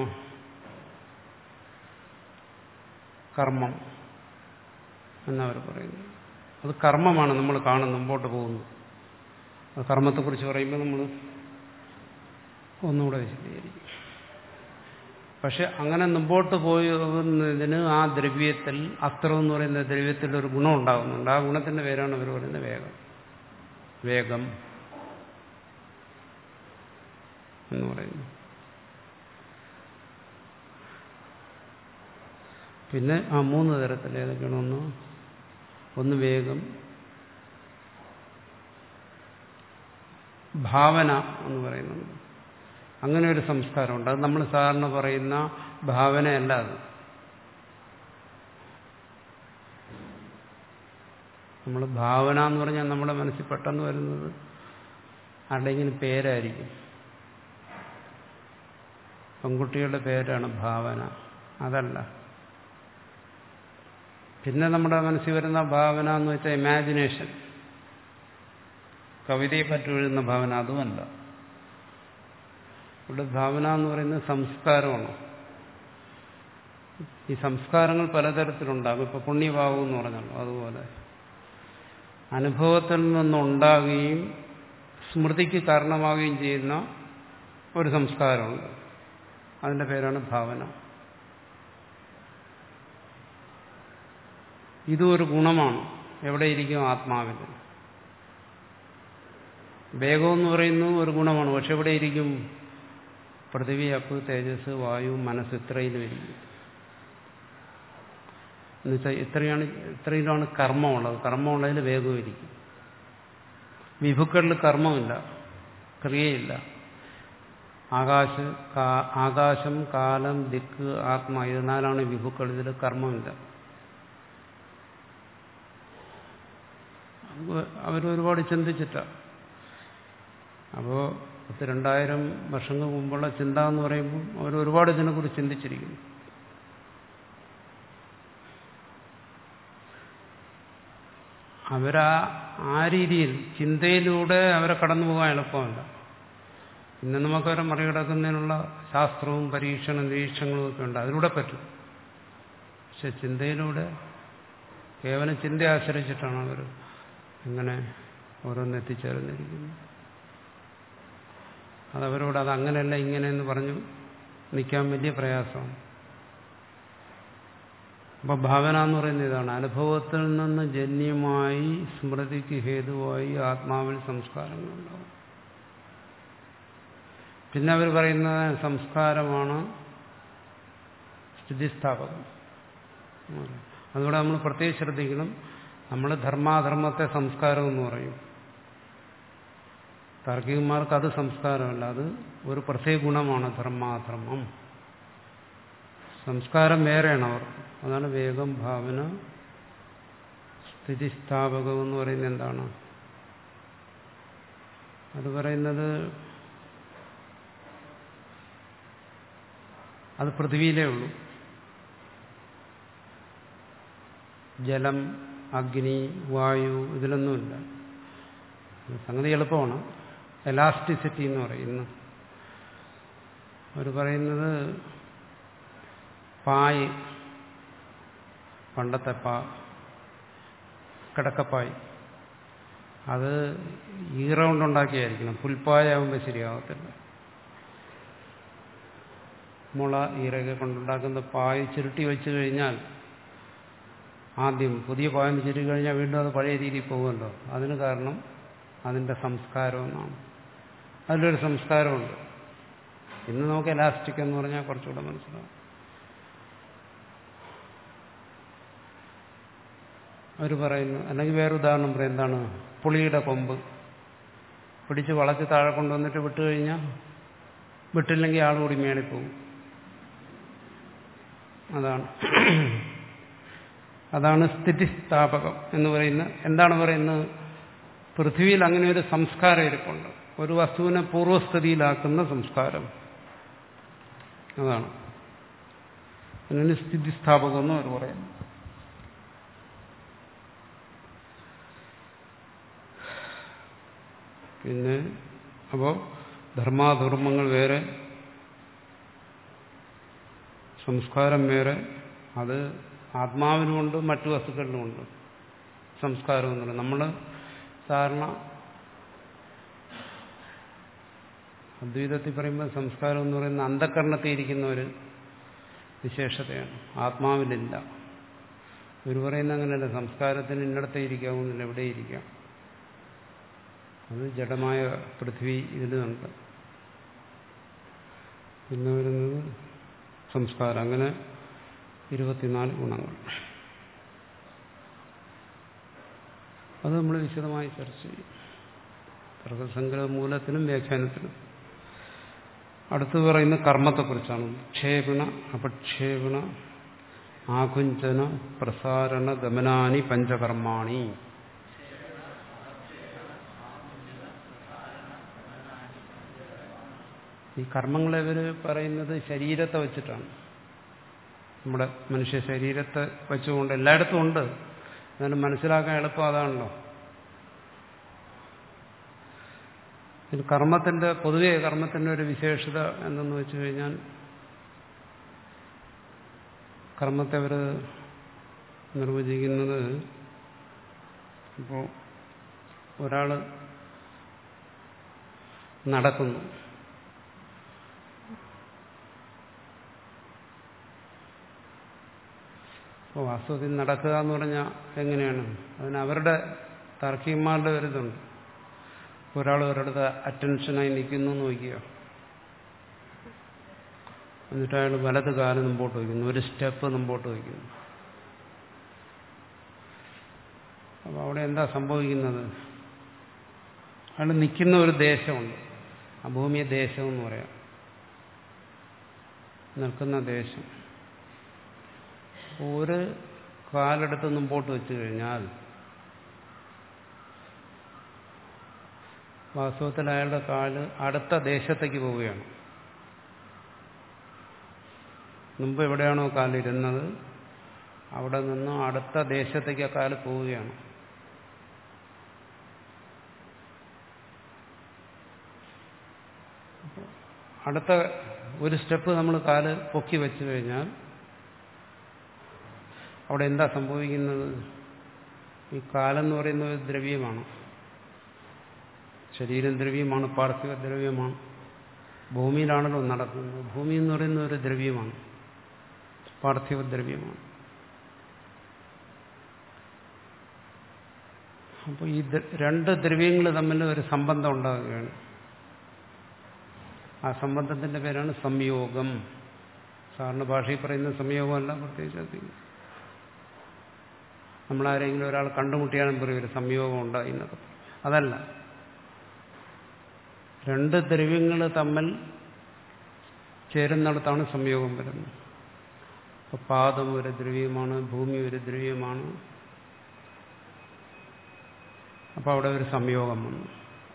കർമ്മം എന്നവർ പറയുന്നു. അത് കർമ്മമാണ് നമ്മൾ കാണുന്നത്, മുമ്പോട്ട് പോകുന്നു. കർമ്മത്തെക്കുറിച്ച് പറയുമ്പോൾ നമ്മൾ ഒന്നുകൂടെ വിശദീകരിക്കും. പക്ഷെ അങ്ങനെ മുമ്പോട്ട് പോകുന്നതിന് ആ ദ്രവ്യത്തിൽ, അസ്ത്രം എന്ന് പറയുന്ന ദ്രവ്യത്തിൽ ഒരു ഗുണം ഉണ്ടാകുന്നുണ്ട്. ആ ഗുണത്തിന്റെ പേരാണ് അവർ പറയുന്നത് വേഗം. വേഗം എന്ന് പറയുന്നു. പിന്നെ ആ മൂന്ന് തരത്തിൽ ഏതൊക്കെയാണ്? ഒന്ന് ഒന്ന് വേഗം, ഭാവന എന്ന് പറയുന്നുണ്ട്. അങ്ങനെ ഒരു സംസ്കാരമുണ്ട്. അത് നമ്മൾ സാധാരണ പറയുന്ന ഭാവനയല്ല. അത് നമ്മൾ ഭാവന എന്ന് പറഞ്ഞാൽ നമ്മുടെ മനസ്സിൽ പെട്ടെന്ന് വരുന്നത് ആരുടെയെങ്കിലും പേരായിരിക്കും. പെൺകുട്ടികളുടെ പേരാണ് ഭാവന. അതല്ല. പിന്നെ നമ്മുടെ മനസ്സിൽ വരുന്ന ഭാവന എന്ന് വെച്ചാൽ ഇമാജിനേഷൻ, കവിതയെ പറ്റി എഴുതുന്ന ഭാവന, അതുമല്ല. ഇവിടെ ഭാവന എന്ന് പറയുന്നത് സംസ്കാരമാണ്. ഈ സംസ്കാരങ്ങൾ പലതരത്തിലുണ്ടാകും. ഇപ്പൊ പുണ്യഭാവം എന്ന് പറഞ്ഞല്ലോ, അതുപോലെ അനുഭവത്തിൽ നിന്നുണ്ടാകുകയും സ്മൃതിക്ക് കാരണമാവുകയും ചെയ്യുന്ന ഒരു സംസ്കാരമുണ്ട്. അതിന്റെ പേരാണ് ഭാവന. ഇതും ഒരു ഗുണമാണ്. എവിടെയിരിക്കും? ആത്മാവിൽ. വേഗം എന്ന് പറയുന്നത് ഒരു ഗുണമാണ്. പക്ഷെ എവിടെയിരിക്കും? പൃഥ്വി, അപ്പ്, തേജസ്, വായു, മനസ്സ്, ഇത്രയിലും ഇരിക്കും. എന്നുവെച്ചാൽ ഇത്രയാണ് ഇത്രയിലാണ് കർമ്മമുള്ളത്. കർമ്മമുള്ളതിൽ വേഗവും ഇരിക്കും. വിഭുക്കളിൽ കർമ്മമില്ല, ക്രിയയില്ല. ആകാശ ആകാശം, കാലം, ദിക്ക്, ആത്മാ, ഇത് നാലാണ് വിഭുക്കൾ. ഇതിൽ കർമ്മമില്ല. അവരൊരുപാട് ചിന്തിച്ചിട്ട. അപ്പോൾ പത്ത് രണ്ടായിരം വർഷങ്ങൾക്ക് മുമ്പുള്ള ചിന്ത എന്ന് പറയുമ്പോൾ അവർ ഒരുപാട് ഇതിനെക്കുറിച്ച് ചിന്തിച്ചിരിക്കുന്നു. അവരാ ആ രീതിയിൽ ചിന്തയിലൂടെ അവരെ കടന്നു പോകാൻ എളുപ്പമല്ല. ഇന്ന് നമുക്കവരെ മറികടക്കുന്നതിനുള്ള ശാസ്ത്രവും പരീക്ഷണ നിരീക്ഷണങ്ങളും ഒക്കെ ഉണ്ട്. അതിലൂടെ പറ്റും. പക്ഷെ ചിന്തയിലൂടെ, കേവലം ചിന്തയെ ആശ്രയിച്ചിട്ടാണ് അവർ ഇങ്ങനെ ഓരോന്ന് എത്തിച്ചേർന്നിരിക്കുന്നത്. അതവരോട് അത് അങ്ങനെയല്ല ഇങ്ങനെയെന്ന് പറഞ്ഞു നിൽക്കാൻ വലിയ പ്രയാസമാണ്. അപ്പോൾ ഭാവന എന്ന് പറയുന്നത് ഇതാണ്. അനുഭവത്തിൽ നിന്ന് ജന്യമായി സ്മൃതിക്ക് ഹേതുവായി ആത്മാവിൽ സംസ്കാരങ്ങളുണ്ടാവും. പിന്നെ അവർ പറയുന്ന സംസ്കാരമാണ് സ്ഥിതിസ്ഥാപകം. അതുകൂടെ നമ്മൾ പ്രത്യേകം ശ്രദ്ധിക്കണം. നമ്മൾ ധർമാധർമ്മത്തെ സംസ്കാരം എന്ന് പറയും. താർക്കികന്മാർക്ക് അത് സംസ്കാരമല്ല, അത് ഒരു പ്രത്യേക ഗുണമാണ് ധർമാധർമ്മം. സംസ്കാരം വേറെയാണ് അവർ. അതാണ് വേഗം, ഭാവന, സ്ഥിതിസ്ഥാപകം എന്ന് പറയുന്നത്. എന്താണ് അത് പറയുന്നത്? അത് പൃഥ്വിയിലേ ഉള്ളൂ. ജലം, അഗ്നി, വായു, ഇതിലൊന്നുമില്ല. സംഗതി എളുപ്പമാണ്. എലാസ്റ്റിസിറ്റി എന്ന് പറയുന്നു. അവർ പറയുന്നത് പായ്, പണ്ടത്തെ പാ കിടക്കപ്പായ്, അത് ഈറ കൊണ്ടുണ്ടാക്കിയായിരിക്കണം. പുൽപ്പായാവുമ്പോൾ ശരിയാവത്തില്ല. മുള, ഈറയൊക്കെ കൊണ്ടുണ്ടാക്കുന്ന പായ് ചുരുട്ടി വെച്ച് കഴിഞ്ഞാൽ ആദ്യം പുതിയ പായം ചുരുട്ടി കഴിഞ്ഞാൽ വീണ്ടും അത് പഴയ രീതിയിൽ പോകുമല്ലോ. അതിന് കാരണം അതിൻ്റെ സംസ്കാരം എന്നാണ്. അതിലൊരു സംസ്കാരമുണ്ട്. ഇന്ന് നമുക്ക് എലാസ്റ്റിക് എന്ന് പറഞ്ഞാൽ കുറച്ചുകൂടെ മനസ്സിലാവും. അവർ പറയുന്നു. അല്ലെങ്കിൽ വേറെ ഉദാഹരണം പറയും. എന്താണ്? പുളിയുടെ കൊമ്പ് പിടിച്ച് വളച്ച് താഴെ കൊണ്ടുവന്നിട്ട് വിട്ടു കഴിഞ്ഞാൽ, വിട്ടില്ലെങ്കിൽ ആളുകൂടി മേളിൽ പോകും. അതാണ് അതാണ് സ്ഥിതിസ്ഥാപകം എന്ന് പറയുന്നത്. എന്താണ് പറയുന്നത്? പൃഥ്വിയിൽ അങ്ങനെ ഒരു സംസ്കാരം ഇരിപ്പുണ്ട്. ഒരു വസ്തുവിനെ പൂർവ്വസ്ഥിതിയിലാക്കുന്ന സംസ്കാരം. അതാണ് അങ്ങനെ സ്ഥിതിസ്ഥാപകം എന്ന് അവർ പറയുന്നു. പിന്നെ അപ്പോൾ ധർമാധർമ്മങ്ങൾ വേറെ, സംസ്കാരം വേറെ. അത് ആത്മാവിനുമുണ്ട്, മറ്റു വസ്തുക്കളിലുമുണ്ട് സംസ്കാരം എന്നുള്ളത്. നമ്മൾ സാധാരണ അദ്വൈതത്തിൽ പറയുമ്പോൾ സംസ്കാരം എന്ന് പറയുന്ന അന്ധകരണത്തിൽ ഇരിക്കുന്ന ഒരു വിശേഷതയാണ്, ആത്മാവിലില്ല. ഇവർ പറയുന്ന അങ്ങനെയല്ല, സംസ്കാരത്തിന് ഇന്നടത്തേ ഇരിക്കാവുന്നില്ല, എവിടെ ഇരിക്കാം. അത് ജഡമായ പൃഥ്വി ഇതിലുണ്ട്. പിന്നെ വരുന്നത് സംസ്കാരം. അങ്ങനെ ഇരുപത്തിനാല് ഗുണങ്ങൾ. അത് നമ്മൾ വിശദമായി ചർച്ച ചെയ്യും തർക്കസംഗ്രഹ മൂലത്തിനും വ്യാഖ്യാനത്തിനും. അടുത്ത് പറയുന്ന കർമ്മത്തെക്കുറിച്ചാണ്. ക്ഷേപണ അപക്ഷേപണ ആകുഞ്ചന പ്രസാരണ ഗമനാനി പഞ്ചകർമാണി. ഈ കർമ്മങ്ങളെ ഇവർ പറയുന്നത് ശരീരത്തെ വെച്ചിട്ടാണ്. നമ്മുടെ മനുഷ്യ ശരീരത്തെ വെച്ചുകൊണ്ട് എല്ലായിടത്തും ഉണ്ട്. എന്നാലും മനസ്സിലാക്കാൻ എളുപ്പം അതാണല്ലോ. ഇത് കർമ്മത്തിന്റെ പൊതുവെ കർമ്മത്തിന്റെ ഒരു വിശേഷത എന്തെന്ന് വെച്ചു കഴിഞ്ഞാൽ, കർമ്മത്തെ അവർ നിർവചിക്കുന്നത്, ഇപ്പോൾ ഒരാൾ നടക്കുന്നു, അപ്പോൾ വാസ്തവത്തിൽ നടക്കുക എന്ന് പറഞ്ഞാൽ എങ്ങനെയാണ്? അതിന് അവരുടെ താർക്കികന്മാരുടെ ഒരു ഇതുണ്ട്. ഒരാൾ ഒരിടത്ത് അറ്റൻഷനായി നിൽക്കുന്നു എന്ന് നോക്കിയോ, എന്നിട്ട് അയാൾ വലത് കാലം മുമ്പോട്ട് വയ്ക്കുന്നു, ഒരു സ്റ്റെപ്പ് മുമ്പോട്ട് വയ്ക്കുന്നു. അപ്പോൾ അവിടെ എന്താ സംഭവിക്കുന്നത്? അയാൾ നിൽക്കുന്ന ഒരു ദേശമുണ്ട്, ആ ഭൂമിയെ ദേശം എന്ന് പറയാം, നിൽക്കുന്ന ദേശം. ഒരു കാലെടുത്ത് മുമ്പോട്ട് വെച്ചു കഴിഞ്ഞാൽ വാസ്തവത്തിൽ അയാളുടെ കാല് അടുത്ത ദേശത്തേക്ക് പോവുകയാണ്. മുമ്പ് എവിടെയാണോ കാലിരുന്നത് അവിടെ നിന്ന് അടുത്ത ദേശത്തേക്ക് ആ കാല് പോവുകയാണ്. അടുത്ത ഒരു സ്റ്റെപ്പ് നമ്മൾ കാല് പൊക്കി വെച്ചു കഴിഞ്ഞാൽ അവിടെ എന്താ സംഭവിക്കുന്നത്? ഈ കാലെന്ന് പറയുന്ന ഒരു ദ്രവ്യമാണ്, ശരീരം ദ്രവ്യമാണ്, പാർത്ഥിവ ദ്രവ്യമാണ്. ഭൂമിയിലാണല്ലോ നടക്കുന്നത്. ഭൂമി എന്ന് പറയുന്ന ഒരു ദ്രവ്യമാണ്, പാർത്ഥിവ ദ്രവ്യമാണ്. അപ്പോൾ ഈ രണ്ട് ദ്രവ്യങ്ങൾ തമ്മിൽ ഒരു സംബന്ധം ഉണ്ടാകുകയാണ്. ആ സംബന്ധത്തിന്റെ പേരാണ് സംയോഗം. സാധാരണ ഭാഷയിൽ പറയുന്ന സംയോഗമല്ല, പ്രത്യേകിച്ച് നമ്മളാരെങ്കിലും ഒരാൾ കണ്ടുമുട്ടിയാലും പറയും ഒരു സംയോഗം ഉണ്ടായി എന്നൊക്കെ. അതല്ല, രണ്ട് ദ്രവ്യങ്ങൾ തമ്മിൽ ചേരുന്നിടത്താണ് സംയോഗം വരുന്നത്. അപ്പോൾ പാദം ഒരു ദ്രവ്യമാണ്, ഭൂമി ഒരു ദ്രവ്യമാണ്. അപ്പോൾ അവിടെ ഒരു സംയോഗം വന്നു.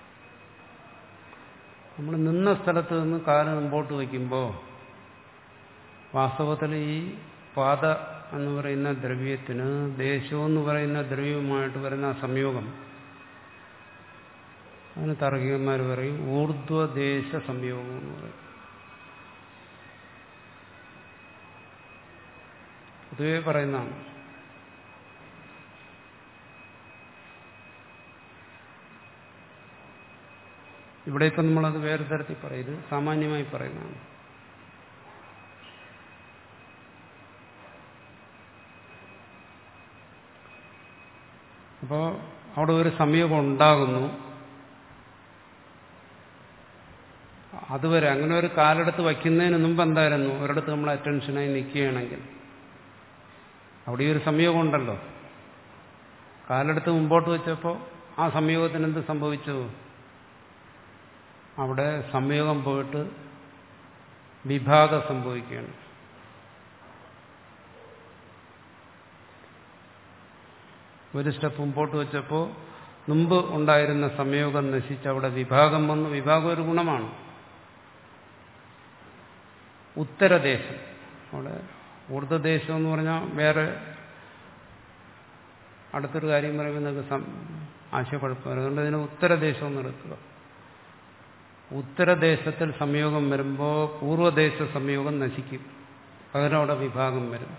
നമ്മൾ നിന്ന സ്ഥലത്ത് നിന്ന് കാല് മുമ്പോട്ട് വയ്ക്കുമ്പോൾ വാസ്തവത്തിൽ ഈ പാദ എന്ന് പറയുന്ന ദ്രവ്യത്തിന് ദേശമെന്ന് പറയുന്ന ദ്രവ്യവുമായിട്ട് വരുന്ന സംയോഗം, അതിന് താർക്കികന്മാർ പറയും ഊർധ്വദേശ സംയോഗം എന്ന് പറയും. പൊതുവെ പറയുന്നതാണ്. ഇവിടെ ഇപ്പം നമ്മളത് വേറെ തരത്തിൽ പറയും, ഇത് സാമാന്യമായി പറയുന്നതാണ്. അപ്പോൾ അവിടെ ഒരു സംയോഗം ഉണ്ടാകുന്നു. അതുവരെ അങ്ങനെ ഒരു കാലെടുത്ത് വയ്ക്കുന്നതിന് മുമ്പ് എന്തായിരുന്നു? ഒരിടത്ത് നമ്മൾ അറ്റൻഷനായി നിൽക്കുകയാണെങ്കിൽ അവിടെ ഒരു സംയോഗം ഉണ്ടല്ലോ. കാലെടുത്ത് മുമ്പോട്ട് വെച്ചപ്പോൾ ആ സംയോഗത്തിന് എന്ത് സംഭവിച്ചു? അവിടെ സംയോഗം പോയിട്ട് വിഭാഗം സംഭവിക്കുകയാണ്. ഒരു സ്റ്റെപ്പ് മുമ്പോട്ട് വെച്ചപ്പോൾ മുമ്പ് ഉണ്ടായിരുന്ന സംയോഗം നശിച്ച് അവിടെ വിഭാഗം വന്നു. വിഭാഗം ഒരു ഗുണമാണ്. ഉത്തരദേശം, അവിടെ ഊർധ്വദേശം എന്ന് പറഞ്ഞാൽ വേറെ അടുത്തൊരു കാര്യം പറയുമ്പോൾ നിങ്ങൾക്ക് ആശയക്കുഴപ്പം. അതുകൊണ്ട് ഇതിന് ഉത്തരദേശം എന്ന് എടുക്കുക. ഉത്തരദേശത്തിൽ സംയോഗം വരുമ്പോൾ പൂർവ്വദേശ സംയോഗം നശിക്കും, പകരം അവിടെ വിഭാഗം വരും.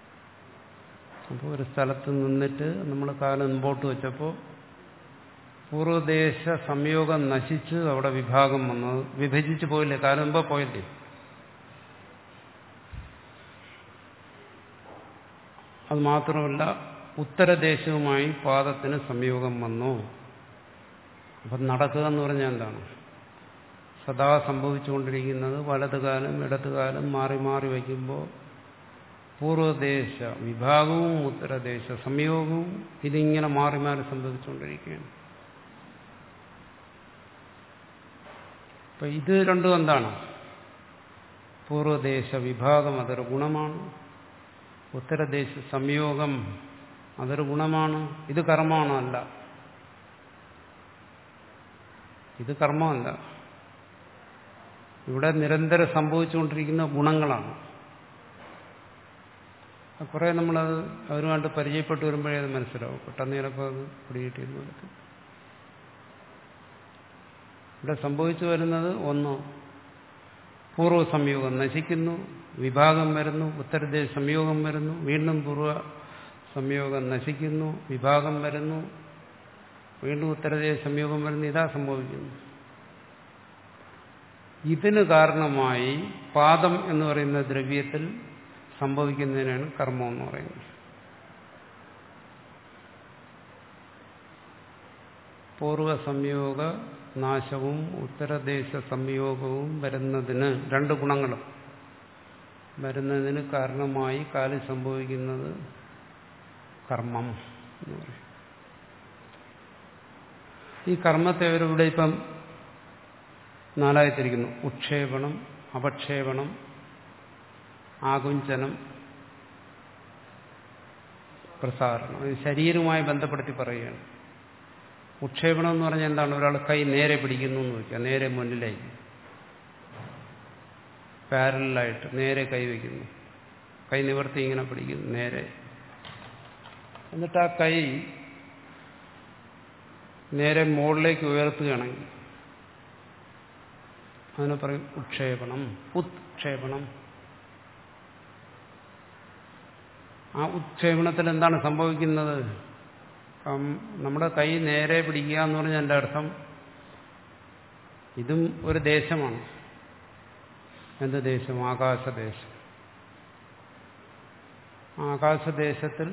അപ്പോൾ ഒരു സ്ഥലത്ത് നിന്നിട്ട് നമ്മൾ കാലം മുമ്പോട്ട് വെച്ചപ്പോൾ പൂർവദേശ സംയോഗം നശിച്ച് അവിടെ വിഭാഗം വന്നത്. വിഭജിച്ച് പോയില്ലേ? കാലം മുമ്പ് പോയില്ലേ? അത് മാത്രമല്ല, ഉത്തരദേശവുമായി പാദത്തിന് സംയോഗം വന്നു. അപ്പം നടക്കുക എന്ന് പറഞ്ഞാൽ എന്താണ്? സദാ സംഭവിച്ചുകൊണ്ടിരിക്കുന്നത് വലതുകാലം ഇടതുകാലം മാറി മാറി വയ്ക്കുമ്പോൾ പൂർവദേശ വിഭാഗവും ഉത്തരദേശ സംയോഗവും ഇതിങ്ങനെ മാറി മാറി സംഭവിച്ചുകൊണ്ടിരിക്കുകയാണ്. അപ്പൊ ഇത് രണ്ടും എന്താണ്? പൂർവദേശ വിഭാഗം അതൊരു ഗുണമാണ്, ഉത്തരദേശ സംയോഗം അതൊരു ഗുണമാണ്. ഇത് കർമ്മമാണോ? അല്ല. ഇത് കർമ്മമല്ല. ഇവിടെ നിരന്തരം സംഭവിച്ചുകൊണ്ടിരിക്കുന്ന ഗുണങ്ങളാണ്. കുറെ നമ്മളത് അവരുമായിട്ട് പരിചയപ്പെട്ട് വരുമ്പോഴേ അത് മനസ്സിലാവും. പെട്ടെന്ന് ചിലപ്പോൾ അത് പിടികിട്ടിയിരുന്നു. ഇവിടെ സംഭവിച്ചു വരുന്നത് ഒന്ന്, പൂർവ്വ സംയോഗം നശിക്കുന്നു, വിഭാഗം വരുന്നു, ഉത്തരദേശ സംയോഗം വരുന്നു, വീണ്ടും പൂർവ്വ സംയോഗം നശിക്കുന്നു, വിഭാഗം വരുന്നു, വീണ്ടും ഉത്തരദേശ സംയോഗം വരുന്നു. ഇതാ സംഭവിക്കുന്നു. ഇതിന് കാരണമായി പാദം എന്ന് പറയുന്ന ദ്രവ്യത്തിൽ സംഭവിക്കുന്നതിനാണ് കർമ്മം എന്ന് പറയുന്നത്. പൂർവ്വ സംയോഗ നാശവും ഉത്തരദേശ സംയോഗവും വരുന്നതിന് രണ്ട് ഗുണങ്ങളും വരുന്നതിന് കാരണമായി കാലിൽ സംഭവിക്കുന്നത് കർമ്മം എന്ന് പറയും. ഈ കർമ്മത്തെ അവരിവിടെ ഇപ്പം നാലായിത്തിരിക്കുന്നു. ഉക്ഷേപണം, അപക്ഷേപണം, ആകുഞ്ചനം, പ്രസാരണം. ഇത് ശരീരവുമായി ബന്ധപ്പെടുത്തി പറയുകയാണ്. ഉക്ഷേപണം എന്ന് പറഞ്ഞാൽ എന്താണ്? ഒരാൾ കൈ നേരെ പിടിക്കുന്നു എന്ന് വയ്ക്കുക, നേരെ മുന്നിലേക്ക് പാരലായിട്ട് നേരെ കൈ വയ്ക്കുന്നു, കൈ നിവർത്തി ഇങ്ങനെ പിടിക്കുന്നു നേരെ. എന്നിട്ട് ആ കൈ നേരെ മുകളിലേക്ക് ഉയർത്തുകയാണെങ്കിൽ അതിനെ പറയും ഉക്ഷേപണം, ഉത്ക്ഷേപണം. ആ ഉത്ക്ഷേപണത്തിൽ എന്താണ് സംഭവിക്കുന്നത്? നമ്മുടെ കൈ നേരെ പിടിക്കുക എന്ന് പറഞ്ഞാൽ എൻ്റെ അർത്ഥം ഇതും ഒരു ദേശമാണ്. എന്ത് ദേശം? ആകാശദേശം. ആകാശദേശത്തിൽ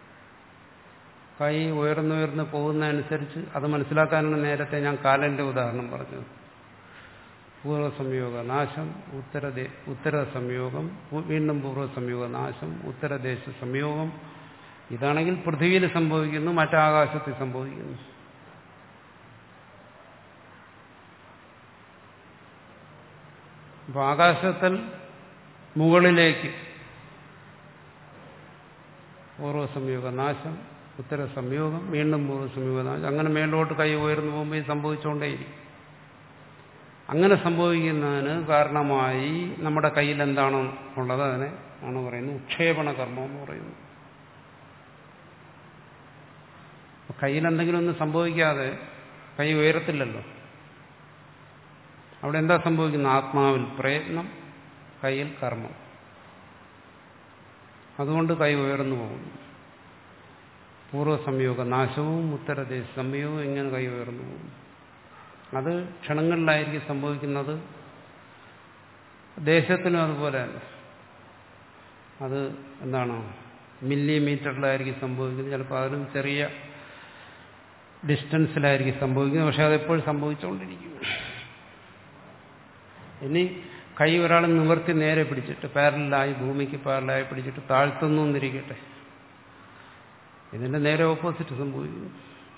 കൈ ഉയർന്നുയർന്ന് പോകുന്നതനുസരിച്ച് അത് മനസ്സിലാക്കാനാണ് നേരത്തെ ഞാൻ കാലന്റെ ഉദാഹരണം പറഞ്ഞത്. പൂർവ്വ സംയോഗ നാശം, ഉത്തരദേ ഉത്തര സംയോഗം, വീണ്ടും പൂർവ്വ സംയോഗ നാശം, ഉത്തരദേശ സംയോഗം. ഇതാണെങ്കിൽ പൃഥ്വിയിൽ സംഭവിക്കുന്നു, മറ്റാകാശത്തിൽ സംഭവിക്കുന്നു. അപ്പൊ ആകാശത്തിൽ മുകളിലേക്ക് പൂർവ്വ സംയോഗ നാശം, ഉത്തര സംയോഗം, വീണ്ടും പൂർവ്വ സംയോഗ നാശം. അങ്ങനെ മേലോട്ട് കൈ ഉയർന്നു പോകുമ്പോൾ സംഭവിച്ചുകൊണ്ടേയിരിക്കും. അങ്ങനെ സംഭവിക്കുന്നതിന് കാരണമായി നമ്മുടെ കയ്യിൽ എന്താണോ ഉള്ളത് അതിനെ ആണ് പറയുന്നത് ഉക്ഷേപണ കർമ്മം എന്ന് പറയുന്നു. കയ്യിൽ എന്തെങ്കിലും ഒന്നും സംഭവിക്കാതെ കൈ ഉയരത്തില്ലല്ലോ. അവിടെ എന്താ സംഭവിക്കുന്നത്? ആത്മാവിൽ പ്രയത്നം, കയ്യിൽ കർമ്മം. അതുകൊണ്ട് കൈ ഉയർന്നു പോകുന്നു. പൂർവ്വ സംയോഗ നാശവും ഉത്തരദേശ സംയോഗവും ഇങ്ങനെ കൈ ഉയർന്നു പോകുന്നു. അത് ക്ഷണങ്ങളിലായിരിക്കും സംഭവിക്കുന്നത്. ദേശത്തിനും അതുപോലെ അത് എന്താണ് മില്ലിമീറ്ററിലായിരിക്കും സംഭവിക്കുന്നത്. ചിലപ്പോൾ അതിലും ചെറിയ ഡിസ്റ്റൻസിലായിരിക്കും സംഭവിക്കുന്നത്. പക്ഷെ അതെപ്പോഴും സംഭവിച്ചുകൊണ്ടിരിക്കും. ഇനി കൈ ഒരാൾ നിവർത്തി നേരെ പിടിച്ചിട്ട് പാരലായി ഭൂമിക്ക് പാരലായി പിടിച്ചിട്ട് താഴ്ത്തുന്നു എന്നിരിക്കട്ടെ, ഇതിന്റെ നേരെ ഓപ്പോസിറ്റ് സംഭവിക്കുന്നു.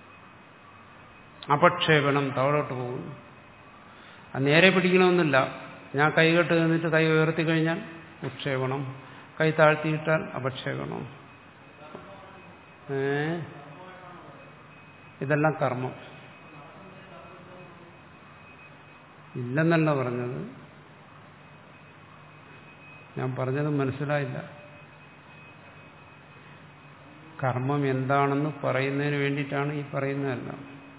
അപക്ഷേപണം, താഴോട്ട് പോകുന്നു. അത് നേരെ പിടിക്കണമെന്നില്ല. ഞാൻ കൈകെട്ട് നിന്നിട്ട് കൈ ഉയർത്തി കഴിഞ്ഞാൽ ഉക്ഷേപണം, കൈ താഴ്ത്തിയിട്ടാൽ അപക്ഷേപണം. ഏ ഇതെല്ലാം കർമ്മം. ഇല്ലെന്നല്ല പറഞ്ഞത്. ഞാൻ പറഞ്ഞത് മനസ്സിലായില്ല. കർമ്മം എന്താണെന്ന് പറയുന്നതിന് വേണ്ടിയിട്ടാണ് ഈ പറയുന്നതെല്ലാം.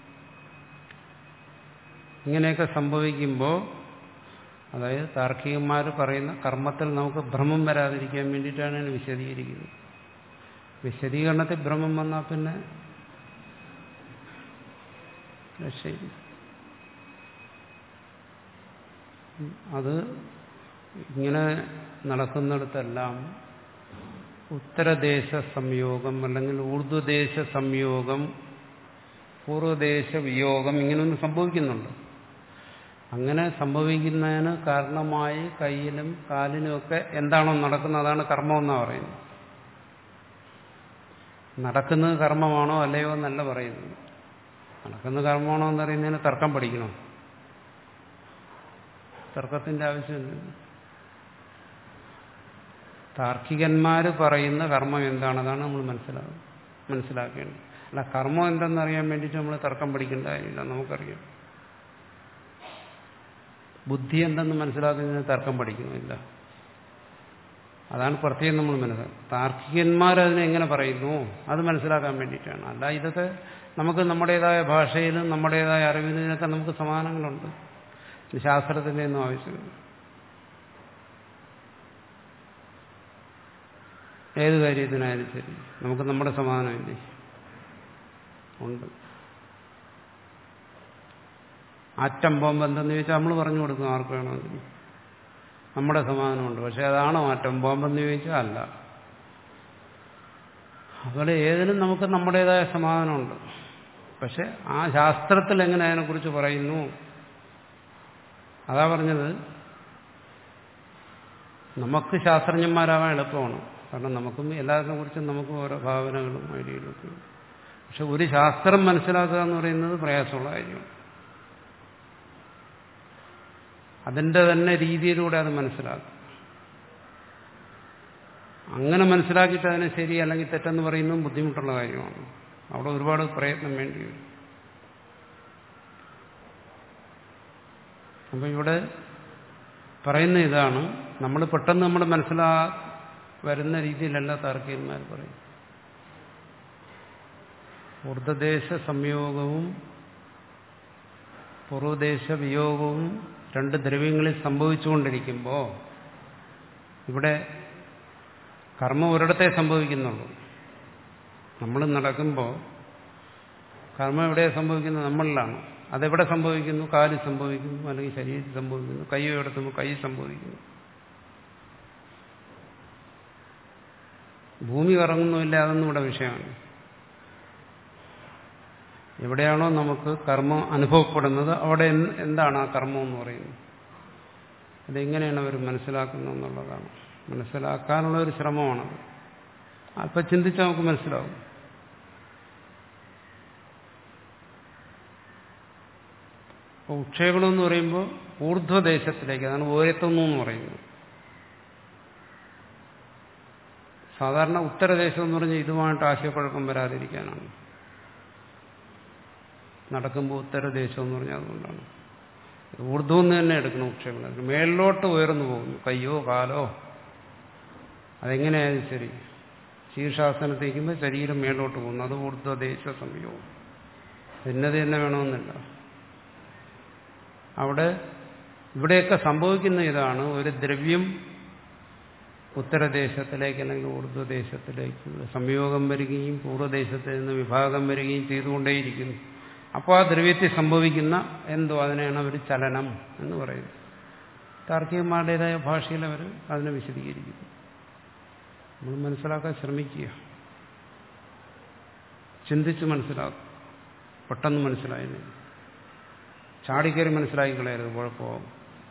ഇങ്ങനെയൊക്കെ സംഭവിക്കുമ്പോൾ, അതായത് താർക്കികന്മാർ പറയുന്ന കർമ്മത്തിൽ നമുക്ക് ഭ്രമം വരാതിരിക്കാൻ വേണ്ടിയിട്ടാണ് ഞാൻ വിശദീകരിക്കുന്നത്. വിശദീകരണത്തിൽ ഭ്രമം വന്നാൽ പിന്നെ രക്ഷയില്ല. അത് ഇങ്ങനെ നടക്കുന്നിടത്തെല്ലാം ഉത്തരദേശ സംയോഗം അല്ലെങ്കിൽ ഊർധ്വദേശ സംയോഗം പൂർവദേശ വിയോഗം ഇങ്ങനെയൊന്നും സംഭവിക്കുന്നുണ്ട്. അങ്ങനെ സംഭവിക്കുന്നതിന് കാരണമായി കയ്യിലും കാലിനുമൊക്കെ എന്താണോ നടക്കുന്നത് അതാണ് കർമ്മമെന്നാണ് പറയുന്നത്. നടക്കുന്നത് കർമ്മമാണോ അല്ലയോ എന്നല്ല പറയുന്നത്. നടക്കുന്നത് കർമ്മമാണോ എന്നറിയുന്നതിന് തർക്കം പഠിക്കണം. തർക്കത്തിന്റെ ആവശ്യമില്ല. താർക്കികന്മാർ പറയുന്ന കർമ്മം എന്താണ് അതാണ് നമ്മൾ മനസ്സിലാകും മനസ്സിലാക്കേണ്ടത്. അല്ല കർമ്മം എന്തെന്നറിയാൻ വേണ്ടിയിട്ട് നമ്മൾ തർക്കം പഠിക്കേണ്ട കാര്യമില്ല. നമുക്കറിയാം. ബുദ്ധി എന്തെന്ന് മനസ്സിലാക്കുന്നതിന് തർക്കം പഠിക്കണമില്ല. അതാണ് പ്രത്യേകം നമ്മൾ മനസ്സിലാക്കുക. താർക്കികന്മാർ അതിനെങ്ങനെ പറയുന്നു അത് മനസ്സിലാക്കാൻ വേണ്ടിയിട്ടാണ്. അല്ല ഇതൊക്കെ നമുക്ക് നമ്മുടേതായ ഭാഷയിലും നമ്മുടേതായ അറിവിനും ഇതിനൊക്കെ നമുക്ക് സമാനങ്ങളുണ്ട്. ശാസ്ത്രത്തിൻ്റെ ഒന്നും ആവശ്യമില്ല. ഏത് കാര്യത്തിനായാലും ശരി നമുക്ക് നമ്മുടെ സമാധാനമില്ലേ? ഉണ്ട്. ആറ്റം ബോംബ് എന്തെന്ന് ചോദിച്ചാൽ നമ്മൾ പറഞ്ഞു കൊടുക്കും ആർക്ക് വേണമെങ്കിൽ. നമ്മുടെ സമാധാനമുണ്ട്. പക്ഷെ അതാണോ ആറ്റം ബോംബെന്ന് ചോദിച്ചാൽ അല്ല. അതുപോലെ ഏതിനും നമുക്ക് നമ്മുടേതായ സമാധാനമുണ്ട്. പക്ഷെ ആ ശാസ്ത്രത്തിൽ എങ്ങനെ അതിനെക്കുറിച്ച് പറയുന്നു അതാ പറഞ്ഞത്. നമുക്ക് ശാസ്ത്രജ്ഞന്മാരാവാൻ എളുപ്പമാണ്. കാരണം നമുക്കും എല്ലാത്തിനെ കുറിച്ചും നമുക്ക് ഓരോ ഭാവനകളും ഐഡിയകളും ഒക്കെ. പക്ഷെ ഒരു ശാസ്ത്രം മനസ്സിലാക്കുക എന്ന് പറയുന്നത് പ്രയാസമുള്ള കാര്യമാണ്. അതിൻ്റെ തന്നെ രീതിയിലൂടെ അത് മനസ്സിലാക്കുക. അങ്ങനെ മനസ്സിലാക്കിയിട്ട് അതിനെ ശരി അല്ലെങ്കിൽ തെറ്റെന്ന് പറയുന്നതും ബുദ്ധിമുട്ടുള്ള കാര്യമാണ്. അവിടെ ഒരുപാട് പ്രയത്നം വേണ്ടി വരും. അപ്പം ഇവിടെ പറയുന്ന ഇതാണ്, നമ്മൾ പെട്ടെന്ന് നമ്മൾ മനസ്സിലാ വരുന്ന രീതിയിലല്ല താർക്കികന്മാർ പറയും. ഊർധ്വദേശ സംയോഗവും പൂർവദേശ വിയോഗവും രണ്ട് ദ്രവ്യങ്ങളിൽ സംഭവിച്ചുകൊണ്ടിരിക്കുമ്പോൾ ഇവിടെ കർമ്മം ഒരിടത്തെ സംഭവിക്കുന്നുള്ളൂ. നമ്മൾ നടക്കുമ്പോൾ കർമ്മം എവിടെ സംഭവിക്കുന്നത്? നമ്മളിലാണ്. അതെവിടെ സംഭവിക്കുന്നു? കാലിൽ സംഭവിക്കുന്നു, അല്ലെങ്കിൽ ശരീരത്തിൽ സംഭവിക്കുന്നു. കൈ എടുത്തുമ്പോൾ കൈ സംഭവിക്കുന്നു. ഭൂമി കറങ്ങുന്നുമില്ല, അതൊന്നും ഇവിടെ വിഷയമാണ്. എവിടെയാണോ നമുക്ക് കർമ്മം അനുഭവപ്പെടുന്നത് അവിടെ എന്താണ് ആ കർമ്മം എന്ന് പറയുന്നത്? അതെങ്ങനെയാണ് അവർ മനസ്സിലാക്കുന്നത് എന്നുള്ളതാണ്. മനസ്സിലാക്കാനുള്ള ഒരു ശ്രമമാണത്. അല്പം ചിന്തിച്ചാൽ നമുക്ക് മനസ്സിലാവും. അപ്പോൾ ഉക്ഷേപണം എന്ന് പറയുമ്പോൾ ഊർധ്വദേശത്തിലേക്ക്, അതാണ് ഓരത്തുന്നു എന്ന് പറയുന്നത്. സാധാരണ ഉത്തരദേശം എന്ന് പറഞ്ഞാൽ ഇതുമായിട്ട് ആശയക്കുഴപ്പം വരാതിരിക്കാനാണ്. നടക്കുമ്പോൾ ഉത്തരദേശം എന്ന് പറഞ്ഞാൽ അതുകൊണ്ടാണ്. ഊർധ്വം തന്നെ എടുക്കണം ഉക്ഷേപണം. മേളിലോട്ട് ഉയർന്നു പോകുന്നു, കയ്യോ കാലോ അതെങ്ങനെയായാലും ശരി. ശീർഷാസനത്തേക്കുമ്പോൾ ശരീരം മേലോട്ട് പോകുന്നു, അത് ഊർധ്വദേശ സംയോഗം. ഭിന്നത തന്നെ വേണമെന്നില്ല. അവിടെ ഇവിടെയൊക്കെ സംഭവിക്കുന്ന ഇതാണ്, ഒരു ദ്രവ്യം ഉത്തരദേശത്തിലേക്ക് അല്ലെങ്കിൽ ഊർധ്വദേശത്തിലേക്ക് സംയോഗം വരികയും പൂർവ്വദേശത്തിൽ നിന്ന് വിഭാഗം വരികയും ചെയ്തുകൊണ്ടേയിരിക്കുന്നു. അപ്പോൾ ആ ദ്രവ്യത്തിൽ സംഭവിക്കുന്ന എന്തോ അതിനെയാണ് അവർ ചലനം എന്ന് പറയുന്നത്. താർക്കികന്മാരുടേതായ ഭാഷയിൽ അവർ അതിനെ വിശദീകരിക്കുന്നു. നമ്മൾ മനസ്സിലാക്കാൻ ശ്രമിക്കുക, ചിന്തിച്ച് മനസ്സിലാക്കുക. പെട്ടെന്ന് മനസ്സിലായില്ല, ചാടിക്കയറി മനസ്സിലാക്കി കളയരുത്, കുഴപ്പമാകും.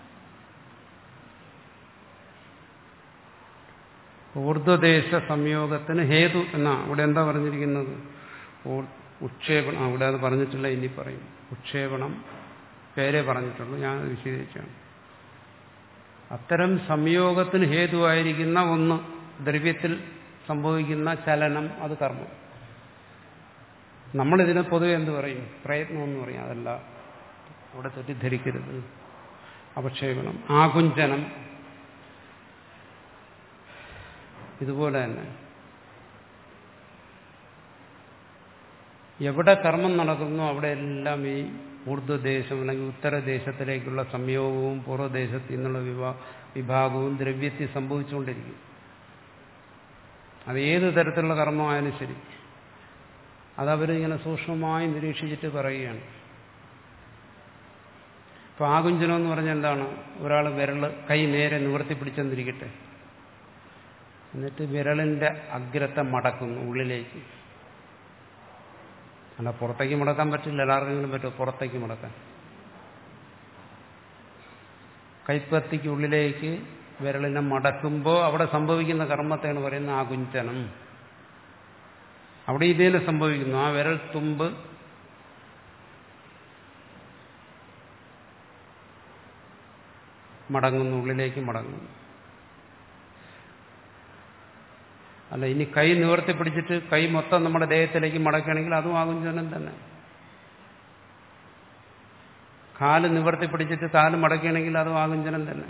ഊർധ്വദേശ സംയോഗത്തിന് ഹേതു എന്നാ ഇവിടെ എന്താ പറഞ്ഞിരിക്കുന്നത്? ഉക്ഷേപണം. അവിടെ അത് പറഞ്ഞിട്ടില്ല, ഇനി പറയും. ഉക്ഷേപണം പേരെ പറഞ്ഞിട്ടുള്ളൂ, ഞാൻ വിശദീകരിച്ചാണ്. അത്തരം സംയോഗത്തിന് ഹേതുവായിരിക്കുന്ന ഒന്ന്, ദ്രവ്യത്തിൽ സംഭവിക്കുന്ന ചലനം, അത് കർമ്മം. നമ്മളിതിനെ പൊതുവെ എന്ത് പറയും? പ്രയത്നം എന്ന് പറയും. അതല്ല, അവിടെ തെറ്റിദ്ധരിക്കരുത്. അപക്ഷേപണം, ആകുഞ്ചനം ഇതുപോലെ തന്നെ. എവിടെ കർമ്മം നടക്കുന്നു അവിടെ എല്ലാം ഈ ഊർധ്വദേശം അല്ലെങ്കിൽ ഉത്തരദേശത്തിലേക്കുള്ള സംയോഗവും പൂർവ്വദേശത്തിൽ നിന്നുള്ള വിഭാ വിഭാഗവും ദ്രവ്യത്തിൽ സംഭവിച്ചുകൊണ്ടിരിക്കും. അത് ഏത് തരത്തിലുള്ള കർമ്മമായാലും ശരി, അതവരിങ്ങനെ സൂക്ഷ്മമായി നിരീക്ഷിച്ചിട്ട് പറയുകയാണ്. അപ്പോൾ ആകുഞ്ചനം എന്ന് പറഞ്ഞാൽ എന്താണ്? ഒരാൾ വിരൽ കൈ നേരെ നിവർത്തി പിടിച്ചെന്നിരിക്കട്ടെ, എന്നിട്ട് വിരലിന്റെ അഗ്രത്തെ മടക്കുന്നു ഉള്ളിലേക്ക്. അല്ല, പുറത്തേക്ക് മടക്കാൻ പറ്റില്ല. എല്ലാവർക്കെങ്കിലും പറ്റുമോ പുറത്തേക്ക് മടക്കാൻ? കൈപ്പത്തിക്ക് ഉള്ളിലേക്ക് വിരലിനെ മടക്കുമ്പോൾ അവിടെ സംഭവിക്കുന്ന കർമ്മത്തെയാണ് പറയുന്നത് ആകുഞ്ചനം. അവിടെ ഇതേനെ സംഭവിക്കുന്നു. ആ വിരൽ തുമ്പ് മടങ്ങുന്നു, ഉള്ളിലേക്ക് മടങ്ങുന്നു. അല്ല, ഇനി കൈ നിവർത്തി പിടിച്ചിട്ട് കൈ മൊത്തം നമ്മുടെ ദേഹത്തിലേക്ക് മടക്കുകയാണെങ്കിൽ അതും ആകുഞ്ചനം തന്നെ. കാല് നിവർത്തി പിടിച്ചിട്ട് കാല് മടക്കുകയാണെങ്കിൽ അതും ആകുഞ്ചനം തന്നെ.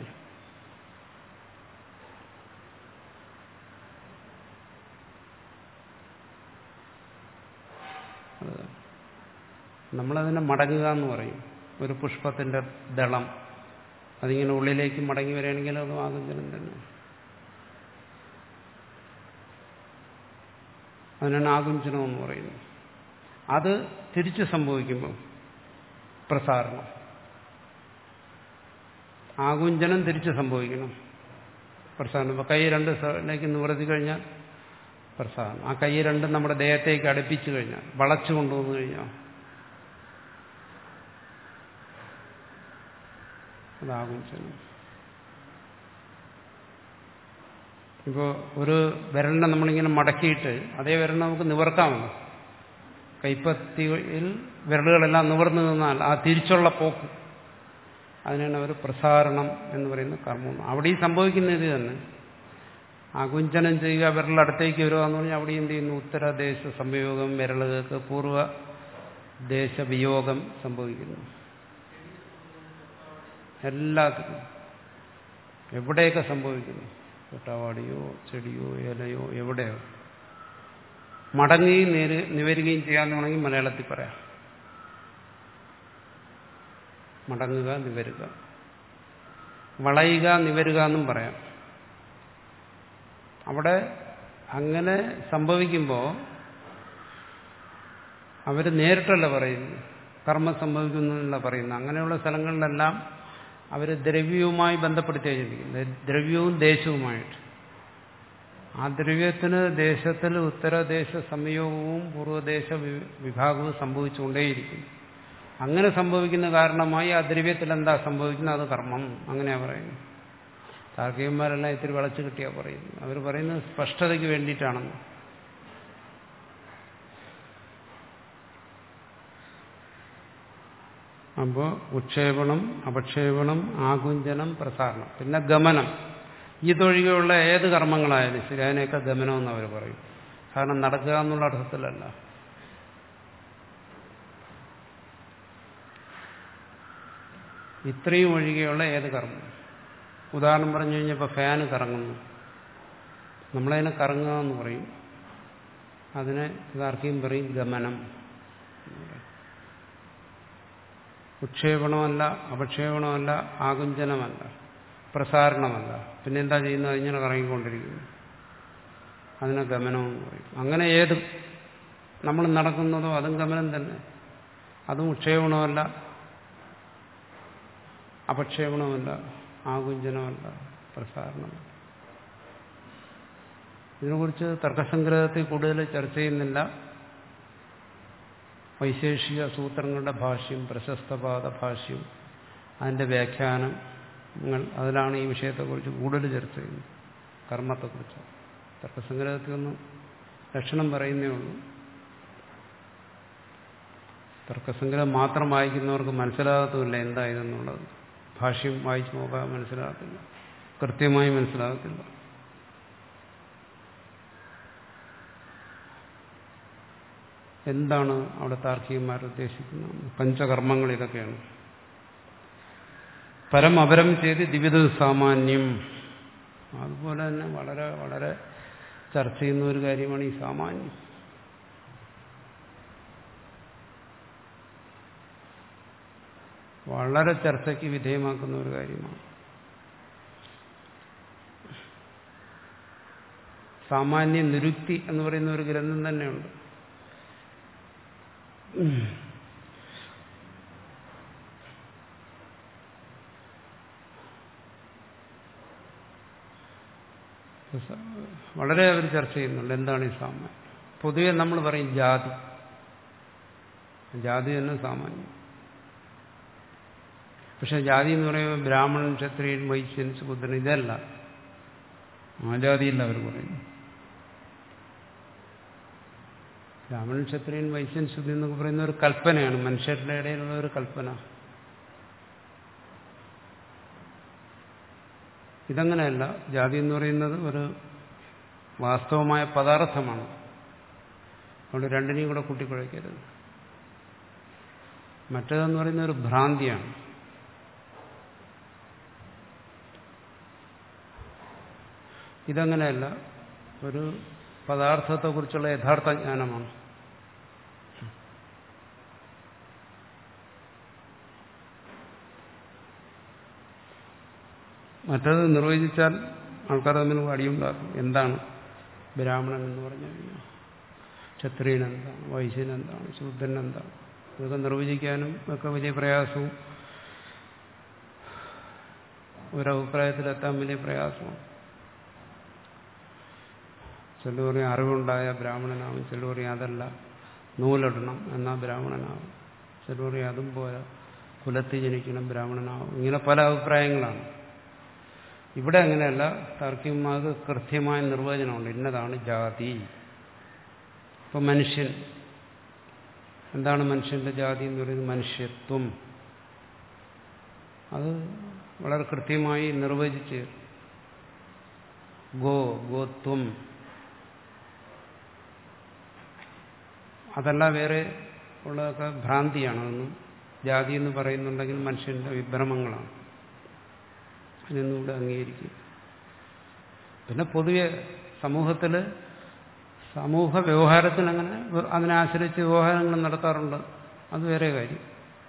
നമ്മളതിനെ മടങ്ങുക എന്ന് പറയും. ഒരു പുഷ്പത്തിന്റെ ദളം അതിങ്ങനെ ഉള്ളിലേക്ക് മടങ്ങി വരികയാണെങ്കിൽ അതും ആകുഞ്ചനം തന്നെ. അതിനാണ് ആകുഞ്ചനം എന്ന് പറയുന്നത്. അത് തിരിച്ച് സംഭവിക്കുമ്പോൾ പ്രസാരണം. ആകുഞ്ചനം തിരിച്ച് സംഭവിക്കണം, പ്രസാരണം. ഇപ്പോൾ കൈ രണ്ട് സൈഡിലേക്ക് നിവർത്തി കഴിഞ്ഞാൽ പ്രസാരണം. ആ കൈ രണ്ടും നമ്മുടെ ദേഹത്തേക്ക് അടുപ്പിച്ചു കഴിഞ്ഞാൽ, വളച്ചു കൊണ്ടുവന്നു കഴിഞ്ഞാൽ അതാകുഞ്ചനം. ഇപ്പോൾ ഒരു വിരലിനെ നമ്മളിങ്ങനെ മടക്കിയിട്ട് അതേ വിരൽ നമുക്ക് നിവർത്താമല്ലോ. കൈപ്പത്തിയിൽ വിരലുകളെല്ലാം നിവർന്നു നിന്നാൽ ആ തിരിച്ചുള്ള പോക്ക്, അതിനാണ് അവർ പ്രസാരണം എന്ന് പറയുന്ന കർമ്മം. അവിടെയും സംഭവിക്കുന്ന ഇത് തന്നെ. ആകുഞ്ചനം ചെയ്യുക, വിരലടുത്തേക്ക് വരിക എന്ന് പറഞ്ഞാൽ അവിടെ എന്ത് ചെയ്യുന്നു? ഉത്തരദേശ സംയോഗം, വിരലുകൾക്ക് പൂർവ്വദേശ വിയോഗം സംഭവിക്കുന്നു. എല്ലാത്തിനും എവിടെയൊക്കെ സംഭവിക്കുന്നു, തൊട്ടാവാടിയോ ചെടിയോ ഇലയോ എവിടെയോ മടങ്ങുകയും നേര് നിവരുകയും ചെയ്യാന്ന് വേണമെങ്കിൽ മലയാളത്തിൽ പറയാം. മടങ്ങുക, നിവരുക, വളയുക, നിവരുക എന്നും പറയാം. അവിടെ അങ്ങനെ സംഭവിക്കുമ്പോൾ അവർ നേരിട്ടല്ല പറയുന്നത്, കർമ്മം സംഭവിക്കുന്നല്ല പറയുന്നത്. അങ്ങനെയുള്ള സ്ഥലങ്ങളിലെല്ലാം അവർ ദ്രവ്യവുമായി ബന്ധപ്പെടുത്തിയാണ് ചിന്തിക്കുന്നത്, ദ്രവ്യവും ദേശവുമായിട്ട്. ആ ദ്രവ്യത്തിന് ദേശത്തിൽ ഉത്തരദേശ സംയോഗവും പൂർവ്വദേശ വിഭാഗവും സംഭവിച്ചുകൊണ്ടേയിരിക്കും. അങ്ങനെ സംഭവിക്കുന്ന കാരണമായി ആ ദ്രവ്യത്തിൽ എന്താ സംഭവിക്കുന്നത്? അത് കർമ്മം. അങ്ങനെയാ പറയുന്നത്. താർക്കികന്മാരെല്ലാം ഇത്തിരി വളച്ചു കിട്ടിയാ പറയുന്നത്. അവർ പറയുന്നത് സ്പഷ്ടതയ്ക്ക് വേണ്ടിയിട്ടാണെന്ന്. അപ്പോൾ ഉക്ഷേപണം, അപക്ഷേപണം, ആകുഞ്ചനം, പ്രസാരണം, പിന്നെ ഗമനം. ഇതൊഴികെയുള്ള ഏത് കർമ്മങ്ങളായാലും ശരി അതിനെയൊക്കെ ഗമനമെന്ന് അവർ പറയും. കാരണം നടക്കുക എന്നുള്ള അർത്ഥത്തിലല്ല. ഇത്രയും ഒഴികെയുള്ള ഏത് കർമ്മം. ഉദാഹരണം പറഞ്ഞു കഴിഞ്ഞാൽ ഇപ്പോൾ ഫാന് കറങ്ങുന്നു, നമ്മളതിനെ കറങ്ങുക എന്ന് പറയും. അതിനെ ഇതാർക്കെയും പറയും ഗമനം. ഉക്ഷേപണമല്ല, അപക്ഷേപണമല്ല, ആകുഞ്ചനമല്ല, പ്രസാരണമല്ല. പിന്നെ എന്താ ചെയ്യുന്നത്? ഇങ്ങനെ കറങ്ങിക്കൊണ്ടിരിക്കുന്നു, അതിനെ ഗമനമെന്ന് പറയും. അങ്ങനെ ഏതും നമ്മൾ നടക്കുന്നതോ അതും ഗമനം തന്നെ. അതും ഉക്ഷേപണമല്ല, അപക്ഷേപണമല്ല, ആകുഞ്ചനമല്ല, പ്രസാരണമല്ല. ഇതിനെക്കുറിച്ച് തർക്കസംഗ്രഹത്തിൽ കൂടുതൽ ചർച്ച ചെയ്യുന്നില്ല. വൈശേഷിക സൂത്രങ്ങളുടെ ഭാഷ്യം, പ്രശസ്തപാദ ഭാഷ്യം, അതിൻ്റെ വ്യാഖ്യാനങ്ങൾ, അതിലാണ് ഈ വിഷയത്തെക്കുറിച്ച് കൂടുതൽ ചർച്ച ചെയ്യുന്നത്, കർമ്മത്തെക്കുറിച്ച്. തർക്കസംഗ്രഹത്തിൽ ഒന്ന് ലക്ഷണം പറയുന്നേ ഉള്ളൂ. തർക്കസംഗ്രഹം മാത്രം വായിക്കുന്നവർക്ക് മനസ്സിലാകത്തുമില്ല എന്താ ഇതെന്നുള്ളത്. ഭാഷ്യം വായിച്ചു നോക്കാൻ മനസ്സിലാകത്തില്ല, കൃത്യമായി മനസ്സിലാകത്തില്ല. എന്താണ് അവിടെ താർക്കികന്മാർ ഉദ്ദേശിക്കുന്നത്? പഞ്ചകർമ്മങ്ങൾ ഇതൊക്കെയാണ്. പരം അപരം ചെയ്ത് ദ്വിവിധ സാമാന്യം. അതുപോലെ തന്നെ വളരെ വളരെ ചർച്ച ചെയ്യുന്ന ഒരു കാര്യമാണ് ഈ സാമാന്യം. വളരെ ചർച്ചയ്ക്ക് വിധേയമാക്കുന്ന ഒരു കാര്യമാണ്. സാമാന്യ നിരുക്തി എന്ന് പറയുന്ന ഒരു ഗ്രന്ഥം തന്നെയുണ്ട്. വളരെ അവർ ചർച്ച ചെയ്യുന്നുണ്ട് എന്താണ് ഈ സാമാന്യം. പൊതുവെ നമ്മൾ പറയും ജാതി, ജാതി തന്നെ സാമാന്യം. പക്ഷെ ജാതി എന്ന് പറയുമ്പോൾ ബ്രാഹ്മണൻ, ക്ഷത്രിയൻ, വൈശ്യൻ, ശൂദ്രൻ ഇതല്ല, ആ ജാതിയല്ല അവർ പറയുന്നു. ബ്രാഹ്മണൻ, ക്ഷത്രിയൻ, വൈശ്യൻ, ശൂദ്രൻ എന്നൊക്കെ പറയുന്ന ഒരു കൽപ്പനയാണ്, മനുഷ്യരുടെ ഇടയിലുള്ള ഒരു കൽപ്പന. ഇതങ്ങനെയല്ല. ജാതി എന്ന് പറയുന്നത് ഒരു വാസ്തവമായ പദാർത്ഥമാണ്. അതുകൊണ്ട് രണ്ടിനെയും കൂടെ കൂട്ടിക്കുഴയ്ക്കരുത്. മറ്റേതെന്ന് പറയുന്ന ഒരു ഭ്രാന്തിയാണ്. ഇതങ്ങനെയല്ല, ഒരു പദാർത്ഥത്തെക്കുറിച്ചുള്ള യഥാർത്ഥ ജ്ഞാനമാണ്. മറ്റത് നിർവചിച്ചാൽ ആൾക്കാർ തമ്മിൽ അടിയുണ്ടാക്കും. എന്താണ് ബ്രാഹ്മണൻ എന്ന് പറഞ്ഞു കഴിഞ്ഞാൽ, ക്ഷത്രിയൻ എന്താണ്, വൈശ്യൻ എന്താണ്, ശൂദ്രൻ എന്താണ്, ഇതൊക്കെ നിർവചിക്കാനും ഒക്കെ വലിയ പ്രയാസവും ഒരഭിപ്രായത്തിലെത്താൻ വലിയ പ്രയാസമാണ്. ചിലർ പറയും അറിവുണ്ടായ ബ്രാഹ്മണനാവും, ചിലർ പറയും അതല്ല നൂലിടണം എന്നാൽ ബ്രാഹ്മണനാവും, ചിലർ പറയും അതും പോരാ കുലത്തിൽ ജനിക്കണം ബ്രാഹ്മണനാവും. ഇങ്ങനെ പല അഭിപ്രായങ്ങളാണ്. ഇവിടെ അങ്ങനെയല്ല. താർക്കികന്മാർക്ക് കൃത്യമായ നിർവചനമുണ്ട്, ഇന്നതാണ് ജാതി. ഇപ്പം മനുഷ്യൻ എന്താണ്, മനുഷ്യന്റെ ജാതി എന്ന് പറയുന്നത് മനുഷ്യത്വം. അത് വളരെ കൃത്യമായി നിർവചിച്ച് ഗോ ഗോത്വം, അതല്ല വേറെ ഉള്ളതൊക്കെ ഭ്രാന്തിയാണ്. അതൊന്നും ജാതി എന്ന് പറയുന്നുണ്ടെങ്കിൽ മനുഷ്യന്റെ വിഭ്രമങ്ങളാണ്. അതിനൊന്നും ഇവിടെ അംഗീകരിക്കും. പിന്നെ പൊതുവെ സമൂഹത്തിൽ സമൂഹ വ്യവഹാരത്തിന് അങ്ങനെ അതിനെ ആശ്രയിച്ച് വ്യവഹാരങ്ങൾ നടത്താറുണ്ട്, അത് വേറെ കാര്യം.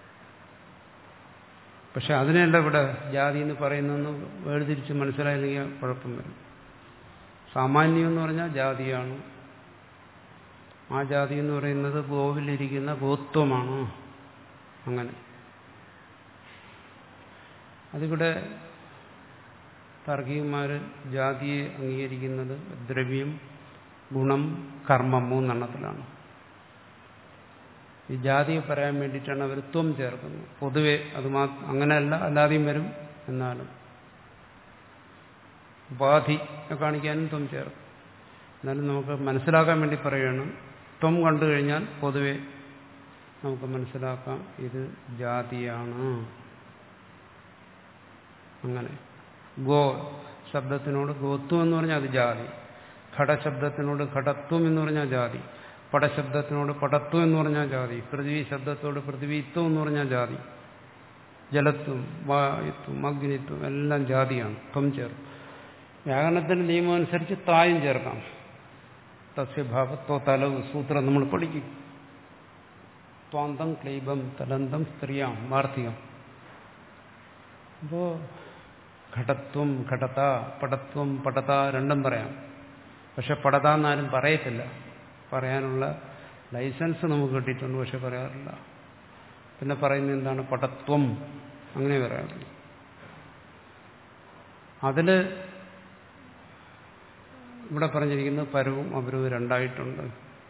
പക്ഷെ അതിനെയല്ല ഇവിടെ ജാതി എന്ന് പറയുന്നതെന്ന് വേർതിരിച്ച് മനസ്സിലായില്ലെങ്കിൽ കുഴപ്പം വരും. സാമാന്യം എന്ന് പറഞ്ഞാൽ ജാതിയാണ്. ആ ജാതി എന്ന് പറയുന്നത് ഗോവിലിരിക്കുന്ന ഗോത്വമാണ്. അങ്ങനെ അതിവിടെ താർക്കികന്മാർ ജാതിയെ അംഗീകരിക്കുന്നത് ദ്രവ്യം, ഗുണം, കർമ്മം മൂന്നെണ്ണത്തിലാണ്. ഈ ജാതിയെ പറയാൻ വേണ്ടിയിട്ടാണ് അവർ ത്വം ചേർക്കുന്നത്. പൊതുവെ അത് മാ അങ്ങനെയല്ല, അല്ലാതെയും വരും. എന്നാലും ഉപാധി കാണിക്കാനും ത്വം ചേർക്കും. എന്നാലും നമുക്ക് മനസ്സിലാക്കാൻ വേണ്ടി പറയുകയാണ്. ത്വം കണ്ടു കഴിഞ്ഞാൽ പൊതുവെ നമുക്ക് മനസ്സിലാക്കാം ഇത് ജാതിയാണ്. അങ്ങനെ ഗോ ശബ്ദത്തിനോട് ഗോത്വം എന്ന് പറഞ്ഞാൽ അത് ജാതി, ഘടശബ്ദത്തിനോട് ഘടത്വം എന്ന് പറഞ്ഞാൽ ജാതി, പടശബ്ദത്തിനോട് പടത്വം എന്ന് പറഞ്ഞാൽ ജാതി, പൃഥ്വി ശബ്ദത്തോട് പൃഥ്വിത്വം എന്ന് പറഞ്ഞാൽ ജാതി, ജലത്വം, വായുത്വം, അഗ്നിത്വം എല്ലാം ജാതിയാണ്. ത്വം ചേർക്കും. വ്യാകരണത്തിന്റെ നിയമം അനുസരിച്ച് തായും ചേർക്കാം. തസ്യഭാവത്വ തലവ് സൂത്രം നമ്മൾ പഠിക്കും. ത്വാന്തം ക്ലീബം തലന്തം സ്ത്രീയാം വാർത്തികം. അപ്പോ ഘടത്വം ഘടത, പടത്വം പടത രണ്ടും പറയാം. പക്ഷെ പടത എന്നാരും പറയത്തില്ല. പറയാനുള്ള ലൈസൻസ് നമുക്ക് കിട്ടിയിട്ടുണ്ട്, പക്ഷെ പറയാറില്ല. പിന്നെ പറയുന്നത് എന്താണ്? പടത്വം, അങ്ങനെ പറയാറില്ല. അതില് ഇവിടെ പറഞ്ഞിരിക്കുന്നത് പരവും അപരവും രണ്ടായിട്ടുണ്ട്.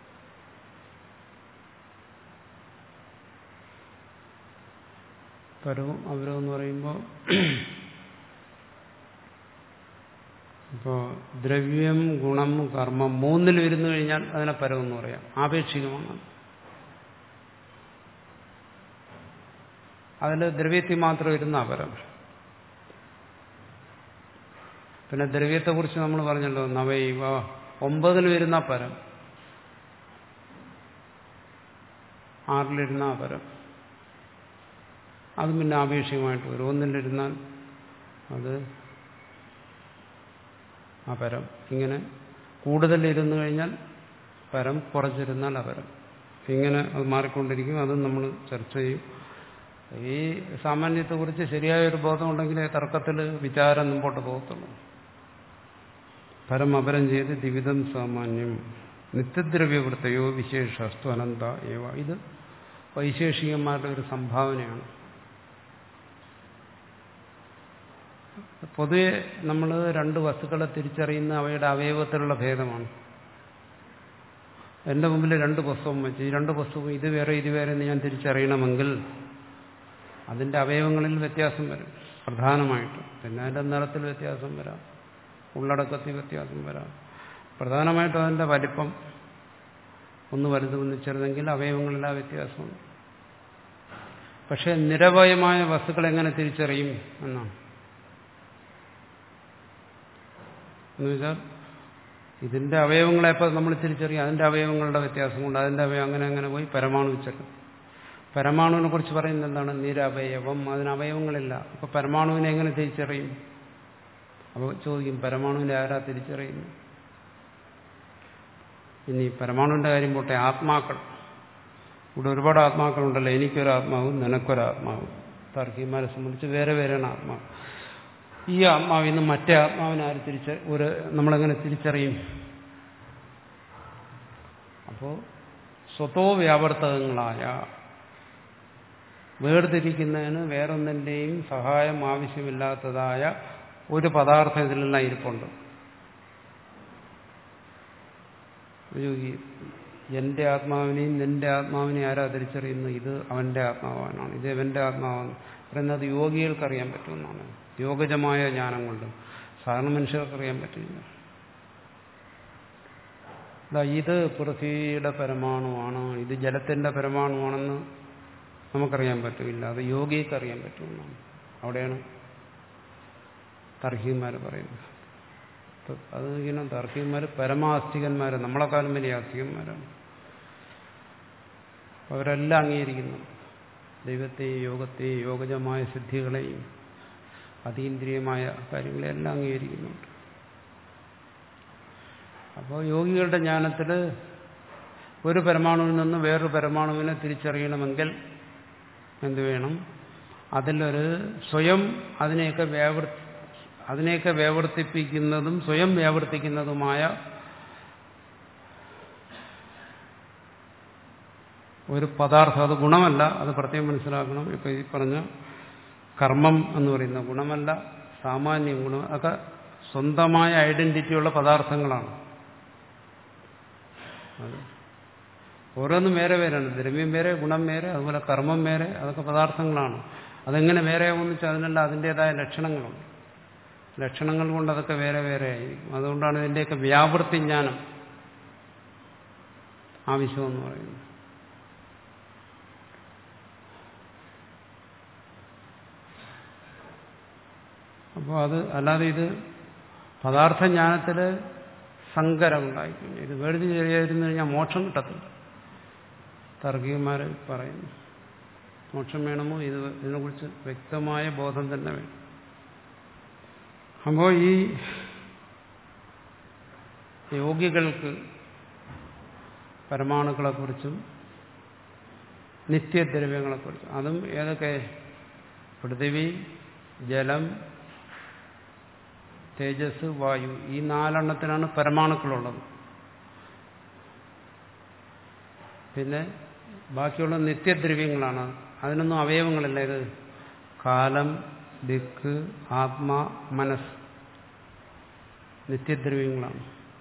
പരവും അപരവും എന്ന് പറയുമ്പോൾ ഇപ്പോൾ ദ്രവ്യം, ഗുണം, കർമ്മം മൂന്നിൽ വരുന്നു കഴിഞ്ഞാൽ അതിനെ പരമെന്ന് പറയാം. ആപേക്ഷികമാണ്. അതിൽ ദ്രവ്യത്തിൽ മാത്രം വരുന്ന അപരം. പിന്നെ ദ്രവ്യത്തെക്കുറിച്ച് നമ്മൾ പറഞ്ഞല്ലോ, നവൈവ ഒമ്പതിൽ വരുന്ന പരം, ആറിലിരുന്ന പരം. അതും പിന്നെ ആപേക്ഷികമായിട്ട് വരും. ഒന്നിലിരുന്നാൽ അത് അപരം. ഇങ്ങനെ കൂടുതലിരുന്നു കഴിഞ്ഞാൽ പരം, കുറച്ചിരുന്നാൽ അപരം. ഇങ്ങനെ അത് മാറിക്കൊണ്ടിരിക്കും. അതും നമ്മൾ ചർച്ച ചെയ്യും. ഈ സാമാന്യത്തെക്കുറിച്ച് ശരിയായൊരു ബോധമുണ്ടെങ്കിലേ തർക്കത്തിൽ വിചാരം മുമ്പോട്ട് പോകത്തുള്ളൂ. പരം അപരം ചെയ്ത് ദ്വിവിധം സാമാന്യം നിത്യദ്രവ്യവൃത്തയോ വിശേഷസ്തു അനന്ത ഏവ. ഇത് വൈശേഷികന്മാരുടെ ഒരു സംഭാവനയാണ്. പൊതുവെ നമ്മൾ രണ്ട് വസ്തുക്കളെ തിരിച്ചറിയുന്ന അവയുടെ അവയവത്തിലുള്ള ഭേദമാണ്. എൻ്റെ മുമ്പിൽ രണ്ട് പുസ്തകം വെച്ച് ഈ രണ്ട് പുസ്തകവും ഇത് വേറെ ഇത് വേറെ എന്ന് ഞാൻ തിരിച്ചറിയണമെങ്കിൽ അതിൻ്റെ അവയവങ്ങളിൽ വ്യത്യാസം വരും പ്രധാനമായിട്ടും. പിന്നെ അതിൻ്റെ നിറത്തിൽ വ്യത്യാസം വരാം, ഉള്ളടക്കത്തിൽ വ്യത്യാസം വരാം. പ്രധാനമായിട്ടും അതിൻ്റെ വലിപ്പം ഒന്ന് വലുത് ഒന്ന് ചെറുതെങ്കിൽ അവയവങ്ങളിൽ ആ വ്യത്യാസമുണ്ട്. പക്ഷേ നിരവയമായ വസ്തുക്കൾ എങ്ങനെ തിരിച്ചറിയും എന്നാണ്. എന്നുവെച്ചാൽ ഇതിന്റെ അവയവങ്ങളെ ഇപ്പോൾ നമ്മൾ തിരിച്ചറിയും, അതിന്റെ അവയവങ്ങളുടെ വ്യത്യാസം കൊണ്ട് അതിന്റെ അവയവം അങ്ങനെ അങ്ങനെ പോയി പരമാണു ചെല്ലും. പരമാണുവിനെ കുറിച്ച് പറയുന്നത് എന്താണ്? നിരവയവം, അതിന് അവയവങ്ങളില്ല. അപ്പൊ പരമാണുവിനെ എങ്ങനെ തിരിച്ചറിയും? അപ്പോൾ ചോദിക്കും, പരമാണുവിനെ ആരാ തിരിച്ചറിയുന്നു? ഇനി പരമാണുവിന്റെ കാര്യം പോട്ടെ, ആത്മാക്കൾ. ഇവിടെ ഒരുപാട് ആത്മാക്കളുണ്ടല്ലോ. എനിക്കൊരാത്മാവും നിനക്കൊരാത്മാവും. താർക്കികന്മാരെ സംബന്ധിച്ച് വേറെ വേറെയാണ് ആത്മാവ്. ഈ ആത്മാവിൽ നിന്ന് മറ്റേ ആത്മാവിനെ ആര് തിരിച്ച ഒരു നമ്മളെങ്ങനെ തിരിച്ചറിയും? അപ്പോൾ സ്വതോ വ്യാവർത്തകങ്ങളായ വേർതിരിക്കുന്നതിന് വേറൊന്നിൻ്റെയും സഹായം ആവശ്യമില്ലാത്തതായ ഒരു പദാർത്ഥം ഇതിലെല്ലാം ഇരിപ്പുണ്ട്. എന്റെ ആത്മാവിനെയും നിന്റെ ആത്മാവിനെയും ആരാ തിരിച്ചറിയുന്നു? ഇത് അവന്റെ ആത്മാവാനാണ്, ഇത് എവന്റെ ആത്മാവാണ് പറയുന്നത് യോഗികൾക്കറിയാൻ പറ്റുമെന്നാണ്. യോഗജമായ ജ്ഞാനം കൊണ്ട് സാധാരണ മനുഷ്യർക്കറിയാൻ പറ്റില്ല. ഇത് പൃഥ്വിയുടെ പരമാണുവാണ്, ഇത് ജലത്തിന്റെ പരമാണുവാണെന്ന് നമുക്കറിയാൻ പറ്റില്ല. അത് യോഗിക്കറിയാൻ പറ്റുമെന്നാണ്. അവിടെയാണ് താർക്കികന്മാർ പറയുന്നത്. അത് ഇങ്ങനെ താർക്കികന്മാർ പരമാസ്തികന്മാർ, നമ്മളെക്കാളും വലിയ ആസ്തികന്മാരാണ്. അവരെല്ലാം അംഗീകരിക്കുന്നു ദൈവത്തെയും യോഗത്തെയും യോഗജമായ സിദ്ധികളെയും അതീന്ദ്രിയമായ കാര്യങ്ങളെല്ലാം അംഗീകരിക്കുന്നുണ്ട്. അപ്പോൾ യോഗികളുടെ ജ്ഞാനത്തിൽ ഒരു പരമാണുവിൽ നിന്ന് വേറൊരു പരമാണുവിനെ തിരിച്ചറിയണമെങ്കിൽ എന്ത് വേണം? അതിലൊരു സ്വയം അതിനെയൊക്കെ വ്യാവർത്തി അതിനെയൊക്കെ വ്യാവർത്തിപ്പിക്കുന്നതും സ്വയം വ്യാവർത്തിക്കുന്നതുമായ ഒരു പദാർത്ഥം. അത് ഗുണമല്ല, അത് പ്രത്യേകം മനസ്സിലാക്കണം. ഇപ്പൊ ഈ പറഞ്ഞ കർമ്മം എന്ന് പറയുന്ന ഗുണമല്ല, സാമാന്യ ഗുണം, ഒക്കെ സ്വന്തമായ ഐഡന്റിറ്റിയുള്ള പദാർത്ഥങ്ങളാണ്. അത് ഓരോന്നും വേറെ വേറെയാണ്. ദ്രവ്യം വേറെ, ഗുണം വേറെ, അതുപോലെ കർമ്മം വേറെ, അതൊക്കെ പദാർത്ഥങ്ങളാണ്. അതെങ്ങനെ വേറെയാവുമെന്ന് വെച്ചാൽ അതിനെല്ലാം അതിൻ്റെതായ ലക്ഷണങ്ങളുണ്ട്. ലക്ഷണങ്ങൾ കൊണ്ട് അതൊക്കെ വേറെ വേറെ ആയിരിക്കും. അതുകൊണ്ടാണ് ഇതിൻ്റെയൊക്കെ വ്യാവൃത്തി ജ്ഞാനം ആവശ്യമെന്ന് പറയുന്നത്. അപ്പോൾ അത് അല്ലാതെ ഇത് പദാർത്ഥ ജ്ഞാനത്തിൽ സങ്കരം ഉണ്ടായിക്കഴിഞ്ഞു. ഇത് വേർതിരിച്ചറിയാതിരുന്നു കഴിഞ്ഞാൽ മോക്ഷം കിട്ടത്തില്ല. താർക്കികന്മാർ പറയുന്നു മോക്ഷം വേണമോ, ഇത് ഇതിനെക്കുറിച്ച് വ്യക്തമായ ബോധം തന്നെ വേണം. അപ്പോൾ ഈ യോഗികൾക്ക് പരമാണുക്കളെക്കുറിച്ചും നിത്യദ്രവ്യങ്ങളെക്കുറിച്ചും, അതും ഏതൊക്കെ? പൃഥിവി, ജലം, തേജസ്, വായു, ഈ നാലെണ്ണത്തിനാണ് പരമാണുക്കളുള്ളത്. പിന്നെ ബാക്കിയുള്ള നിത്യദ്രവ്യങ്ങളാണ്. അതിനൊന്നും അവയവങ്ങളില്ല. ഇത് കാലം, ദിക്ക്, ആത്മാ, മനസ്സ്, നിത്യദ്രവ്യങ്ങളാണ്.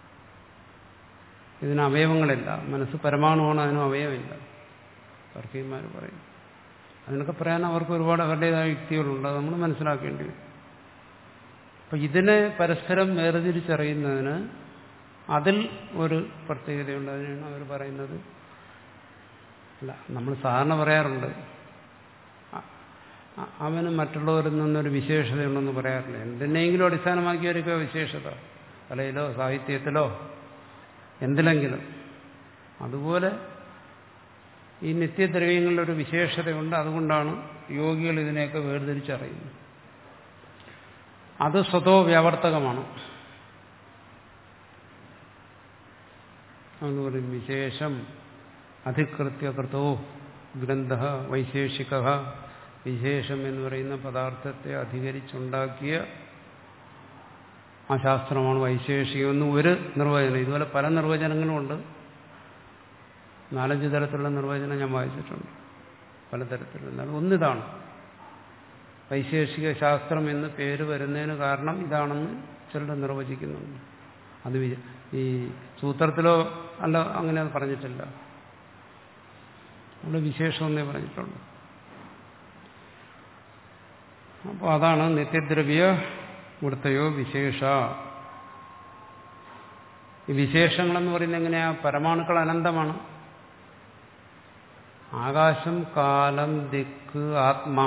ഇതിന് അവയവങ്ങളില്ല. മനസ്സ് പരമാണുവാണ്, അതിനും അവയവമില്ല. താർക്കികന്മാർ പറയും. അതിനൊക്കെ പറയാൻ അവർക്ക് ഒരുപാട് അവരുടേതായ യുക്തികളുണ്ട്. അത് നമ്മൾ മനസ്സിലാക്കേണ്ടി വരും. അപ്പൊ ഇതിനെ പരസ്പരം വേർതിരിച്ചറിയുന്നതിന് അതിൽ ഒരു പ്രത്യേകതയുണ്ട്. അതിനാണ് അവർ പറയുന്നത്. അല്ല, നമ്മൾ സാധാരണ പറയാറുണ്ട് അവന് മറ്റുള്ളവരിൽ നിന്നൊരു വിശേഷതയുണ്ടെന്ന് പറയാറില്ല. എന്തിനെങ്കിലും അടിസ്ഥാനമാക്കിയൊക്കെ വിശേഷത, കലയിലോ സാഹിത്യത്തിലോ എന്തിലെങ്കിലും. അതുപോലെ ഈ നിത്യദ്രവ്യങ്ങളിലൊരു വിശേഷതയുണ്ട്. അതുകൊണ്ടാണ് യോഗികൾ ഇതിനെയൊക്കെ വേർതിരിച്ചറിയുന്നത്. അത് സ്വതോ വ്യാവർത്തകമാണ്. എന്ന് പറയും വിശേഷം അധികൃത്യ കൃതോ ഗ്രന്ഥ വൈശേഷിക. വിശേഷം എന്ന് പറയുന്ന പദാർത്ഥത്തെ അധികരിച്ചുണ്ടാക്കിയ ആ ശാസ്ത്രമാണ് വൈശേഷികമെന്ന് ഒരു നിർവചനം. ഇതുപോലെ പല നിർവചനങ്ങളുമുണ്ട്. നാലഞ്ച് തരത്തിലുള്ള നിർവചനം ഞാൻ വായിച്ചിട്ടുണ്ട്, പലതരത്തിലുള്ള. ഒന്നിതാണ് വൈശേഷിക ശാസ്ത്രം എന്ന് പേര് വരുന്നതിന് കാരണം ഇതാണെന്ന് ചിലർ നിർവചിക്കുന്നുണ്ട്. അത് ഈ സൂത്രത്തിലോ അല്ല അങ്ങനെ അത് പറഞ്ഞിട്ടില്ല. അവിടെ വിശേഷം എന്നേ പറഞ്ഞിട്ടുള്ളൂ. അപ്പോൾ അതാണ് നിത്യദ്രവ്യ വൃത്തയോ വിശേഷ. ഈ വിശേഷങ്ങളെന്ന് പറയുന്നത് എങ്ങനെയാ? പരമാണുക്കൾ അനന്തമാണ്. ആകാശം, കാലം, ദിക്ക്, ആത്മാ.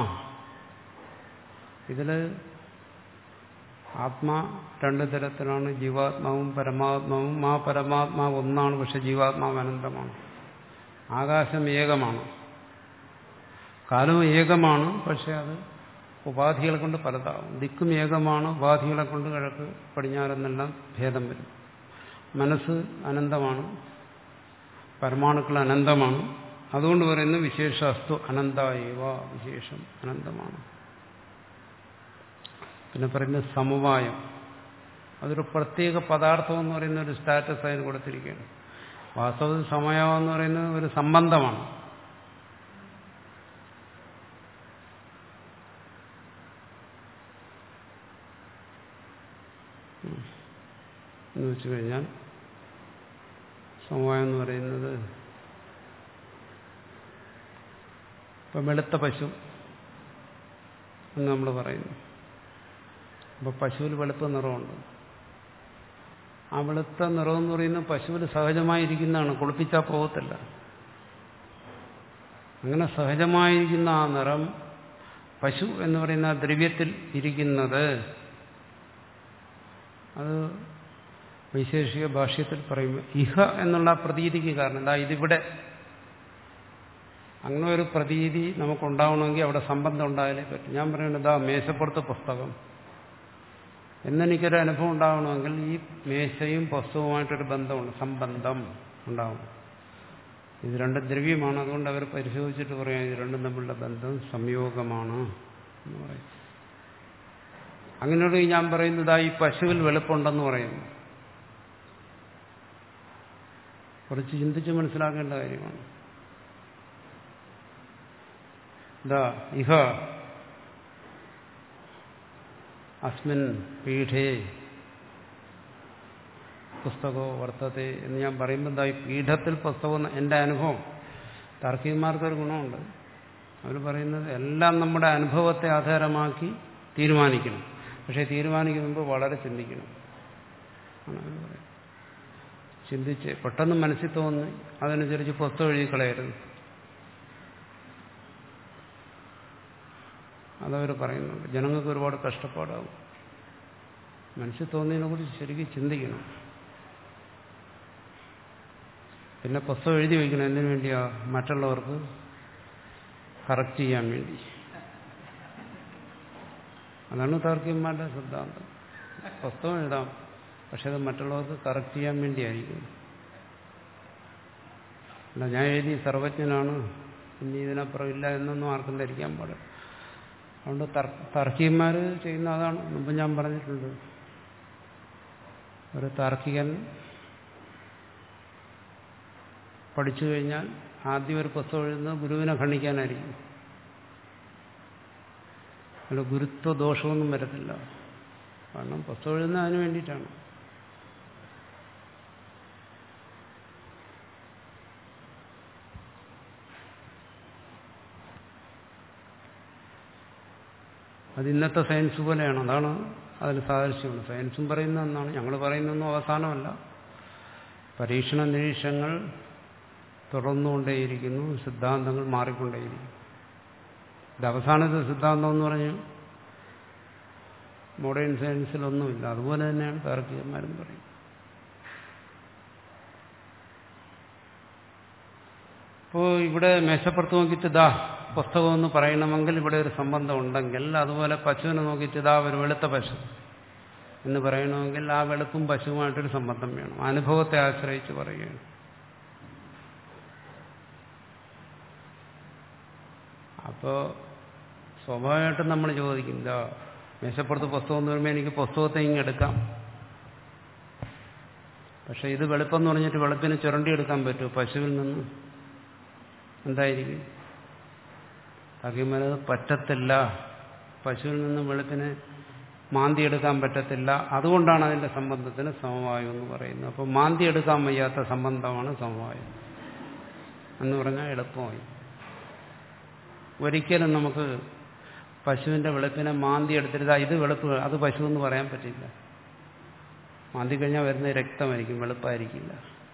ഇതില് ആത്മാ രണ്ടു തരത്തിലാണ്, ജീവാത്മാവും പരമാത്മാവും. ആ പരമാത്മാവ് ഒന്നാണ്, പക്ഷെ ജീവാത്മാവ് അനന്തമാണ്. ആകാശം ഏകമാണ്, കാലവും ഏകമാണ്, പക്ഷെ അത് ഉപാധികളെ കൊണ്ട് പലതാവും. ദിക്കും ഏകമാണ്, ഉപാധികളെ കൊണ്ട് കിഴക്ക് പടിഞ്ഞാറെന്നെല്ലാം ഭേദം വരും. മനസ്സ് അനന്തമാണ്, പരമാണുക്കൾ അനന്തമാണ്. അതുകൊണ്ട് പറയുന്നു വിശേഷാസ്തു അനന്തായേവ, വിശേഷം അനന്തമാണ്. പിന്നെ പറയുന്നത് സമവായം. അതൊരു പ്രത്യേക പദാർത്ഥം എന്ന് പറയുന്ന ഒരു സ്റ്റാറ്റസ് അതിന് കൊടുത്തിരിക്കുകയാണ്. വാസ്തവത്തിൽ സമയം എന്ന് പറയുന്നത് ഒരു സംബന്ധമാണ്. എന്ന് വെച്ചു കഴിഞ്ഞാൽ സമവായം എന്ന് പറയുന്നത് ഇപ്പം വെളുത്ത പശു എന്ന് നമ്മൾ പറയുന്നു. അപ്പോൾ പശുവിൽ വെളുത്ത നിറമുണ്ട്. ആ വെളുത്ത നിറം എന്ന് പറയുന്നത് പശുവിൽ സഹജമായിരിക്കുന്നതാണ്, കുളിപ്പിച്ചാൽ പോകത്തില്ല. അങ്ങനെ സഹജമായിരിക്കുന്ന ആ നിറം പശു എന്ന് പറയുന്ന ആ ദ്രവ്യത്തിൽ ഇരിക്കുന്നത് അത് വൈശേഷിക ഭാഷ്യത്തിൽ പറയുമ്പോൾ ഇഹ എന്നുള്ള പ്രതീതിക്ക് കാരണം എന്താ? ഇതിവിടെ അങ്ങനെ ഒരു പ്രതീതി നമുക്കുണ്ടാവണമെങ്കിൽ അവിടെ സംബന്ധം ഉണ്ടായാലേ പറ്റും. ഞാൻ പറയുന്നത് ഇതാ മേശപ്പുറത്ത് പുസ്തകം എന്നെനിക്കൊരു അനുഭവം ഉണ്ടാവണമെങ്കിൽ ഈ മേശയും പുസ്തകവുമായിട്ടൊരു ബന്ധമുണ്ട്, സംബന്ധം ഉണ്ടാവും. ഇത് രണ്ട് ദ്രവ്യമാണ്. അതുകൊണ്ട് അവർ പരിശോധിച്ചിട്ട് പറയാം ഇത് രണ്ടും തമ്മിലുള്ള ബന്ധം സംയോഗമാണ് എന്ന് പറയും. അങ്ങനെയുള്ള ഞാൻ പറയുന്നതാ ഈ പശുവിൽ വെളുപ്പുണ്ടെന്ന് പറയുന്നു. കുറച്ച് ചിന്തിച്ച് മനസ്സിലാക്കേണ്ട കാര്യമാണ്. ഇതാ ഇഹ അസ്മിൻ പീഠേ പുസ്തകോ വർത്തത്തെ എന്ന് ഞാൻ പറയുമ്പോൾ എന്താ ഈ പീഠത്തിൽ പുസ്തകം എൻ്റെ അനുഭവം. താർക്കികന്മാർക്കൊരു ഗുണമുണ്ട്. അവർ പറയുന്നത് എല്ലാം നമ്മുടെ അനുഭവത്തെ ആധാരമാക്കി തീരുമാനിക്കണം. പക്ഷേ തീരുമാനിക്കുമ്പോൾ വളരെ ചിന്തിക്കണം. ചിന്തിച്ച് പെട്ടെന്ന് മനസ്സിൽ തോന്നി അതനുസരിച്ച് പുസ്തകം എഴുതി കളയരുത്. അതവർ പറയുന്നുണ്ട്. ജനങ്ങൾക്ക് ഒരുപാട് കഷ്ടപ്പാടാവും. മനസ്സിൽ തോന്നിയതിനെ കുറിച്ച് ശരിക്കും ചിന്തിക്കണം. പിന്നെ പുസ്തകം എഴുതി വയ്ക്കണം. എന്തിനു വേണ്ടിയാ? മറ്റുള്ളവർക്ക് കറക്റ്റ് ചെയ്യാൻ വേണ്ടി. അതാണ് താർക്കികന്മാരുടെ സിദ്ധാന്തം. പുസ്തകം എഴുതാം, പക്ഷെ അത് മറ്റുള്ളവർക്ക് കറക്റ്റ് ചെയ്യാൻ വേണ്ടിയായിരിക്കും. അല്ല ഞാൻ എഴുതി സർവജ്ഞനാണ്, ഇനി ഇതിനപ്പുറം ഇല്ല എന്നൊന്നും ആർക്കും ധരിക്കാൻ പാടില്ല. അതുകൊണ്ട് താർക്കികന്മാർ ചെയ്യുന്ന അതാണ്. മുമ്പ് ഞാൻ പറഞ്ഞിട്ടുണ്ട്, ഒരു താർക്കികൻ പഠിച്ചു കഴിഞ്ഞാൽ ആദ്യം ഒരു പുസ്തകം എഴുതുന്നത് ഗുരുവിനെ ഖണ്ഡിക്കാനായിരിക്കും. അല്ല ഗുരുത്വ ദോഷമൊന്നും വരത്തില്ല. കാരണം പുസ്തകം എഴുതുന്നത് അതിന് വേണ്ടിയിട്ടാണ്. അത് ഇന്നത്തെ സയൻസ് പോലെയാണ്. അതാണ് അതിന് സാദൃശ്യമാണ്. സയൻസും പറയുന്ന ഒന്നാണ്, ഞങ്ങൾ പറയുന്നൊന്നും അവസാനമല്ല. പരീക്ഷണ നിരീക്ഷണങ്ങൾ തുടർന്നുകൊണ്ടേയിരിക്കുന്നു, സിദ്ധാന്തങ്ങൾ മാറിക്കൊണ്ടേയിരിക്കുന്നു. ഇത് അവസാനത്തെ സിദ്ധാന്തം എന്ന് പറഞ്ഞ് മോഡേൺ സയൻസിലൊന്നുമില്ല. അതുപോലെ തന്നെയാണ് താർക്കികന്മാരും പറയുന്നത്. അപ്പോൾ ഇവിടെ മേശപ്പുറത്ത് നോക്കിയിട്ട് ദാ പുസ്തകം എന്ന് പറയണമെങ്കിൽ ഇവിടെ ഒരു സംബന്ധം ഉണ്ടെങ്കിൽ, അതുപോലെ പശുവിനെ നോക്കിയിട്ട് ഇതാ ഒരു വെളുത്ത പശു എന്ന് പറയണമെങ്കിൽ ആ വെളുപ്പും പശുവുമായിട്ടൊരു സംബന്ധം വേണം. അനുഭവത്തെ ആശ്രയിച്ച് പറയുകയാണ്. അപ്പോൾ സ്വാഭാവികമായിട്ടും നമ്മൾ ചോദിക്കും, ഇതാ മേശപ്പുറത്ത് പുസ്തകം എന്ന് പറയുമ്പോൾ എനിക്ക് പുസ്തകത്തെ ഇങ്ങ് എടുക്കാം. പക്ഷെ ഇത് വെളുപ്പെന്ന് പറഞ്ഞിട്ട് വെളുപ്പിന് ചുരണ്ടിയെടുക്കാൻ പറ്റുമോ പശുവിൽ നിന്ന്? എന്തായിരിക്കും? താർക്കികന്മാരത് പറ്റത്തില്ല പശുവിൽ നിന്ന് വെളുപ്പിനെ മാന്തിയെടുക്കാൻ പറ്റത്തില്ല. അതുകൊണ്ടാണ് അതിന്റെ സംബന്ധത്തിന് സമവായം എന്ന് പറയുന്നത്. അപ്പോൾ മാന്തിയെടുക്കാൻ വയ്യാത്ത സംബന്ധമാണ് സമവായം എന്ന് പറഞ്ഞാൽ എളുപ്പമായി. ഒരിക്കലും നമുക്ക് പശുവിന്റെ വെളുപ്പിനെ മാന്തി എടുത്തിരുതാ ഇത് വെളുപ്പ് അത് പശു എന്ന് പറയാൻ പറ്റില്ല. മാന്തി കഴിഞ്ഞാൽ വരുന്നത് രക്തമായിരിക്കും, വെളുപ്പായിരിക്കില്ല.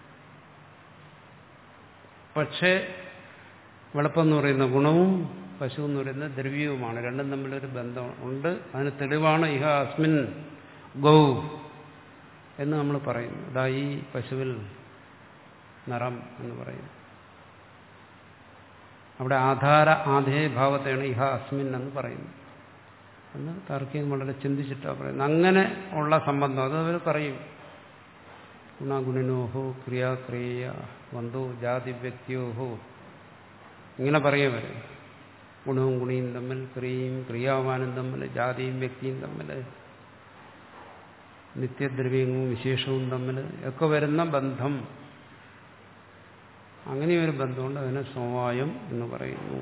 പക്ഷേ വെളുപ്പെന്ന് പറയുന്ന ഗുണവും പശു എന്ന് പറയുന്ന ദ്രവ്യവുമാണ്. രണ്ടും തമ്മിലൊരു ബന്ധം ഉണ്ട്. അതിന് തെളിവാണ് ഇഹ അസ്മിൻ ഗൗ എന്ന് നമ്മൾ പറയുന്നു. ഇതാ ഈ പശുവിൽ നിറം എന്ന് പറയുന്നു. അവിടെ ആധാര ആധേയ ഭാവത്തെയാണ് ഇഹ അസ്മിൻ എന്ന് പറയുന്നത്. എന്ന് താർക്കികൻ വളരെ ചിന്തിച്ചിട്ടാണ് പറയുന്നത്. അങ്ങനെ ഉള്ള സംബന്ധം അത് അവർ പറയും. ഗുണഗുണിനോഹോ ക്രിയാക്രിയ വന്തോ ജാതി വ്യക്തിയോഹോ ഇങ്ങനെ പറയും വരെ. ഗുണവും ഗുണിയും തമ്മിൽ, ക്രിയയും ക്രിയാവാനും തമ്മിൽ, ജാതിയും വ്യക്തിയും തമ്മിൽ, നിത്യദ്രവ്യവും വിശേഷവും തമ്മിൽ ഒക്കെ വരുന്ന ബന്ധം, അങ്ങനെയൊരു ബന്ധമുണ്ട്. അതിനെ സമവായം എന്ന് പറയുന്നു.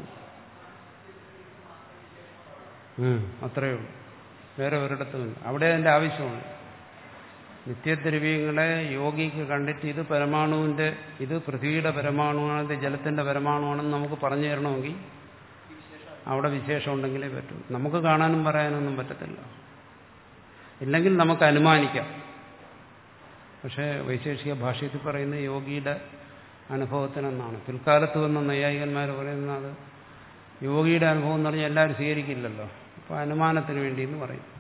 അത്രയേ ഉള്ളൂ, വേറെ ഒരിടത്തുമില്ല. അവിടെ അതിൻ്റെ ആവശ്യമാണ്. നിത്യദ്രവ്യങ്ങളെ യോഗിക്ക് കണ്ടിട്ട് ഇത് പരമാണുവിന്റെ, ഇത് പൃഥ്വിയുടെ പരമാണുവാണ്, ഇത് ജലത്തിന്റെ പരമാണുവാണെന്ന് നമുക്ക് പറഞ്ഞു തരണമെങ്കിൽ അവിടെ വിശേഷം ഉണ്ടെങ്കിലേ പറ്റൂ. നമുക്ക് കാണാനും പറയാനൊന്നും പറ്റത്തില്ല. ഇല്ലെങ്കിൽ നമുക്ക് അനുമാനിക്കാം. പക്ഷേ വൈശേഷിക ഭാഷ്യത്തിൽ പറയുന്ന യോഗിയുടെ അനുഭവത്തിനെന്നാണ്. പിൽക്കാലത്ത് വന്ന നൈയായികന്മാർ പറയുന്നത് യോഗിയുടെ അനുഭവം എന്ന് പറഞ്ഞാൽ എല്ലാവരും സ്വീകരിക്കില്ലല്ലോ. അപ്പോൾ അനുമാനത്തിന് വേണ്ടി എന്ന് പറയും.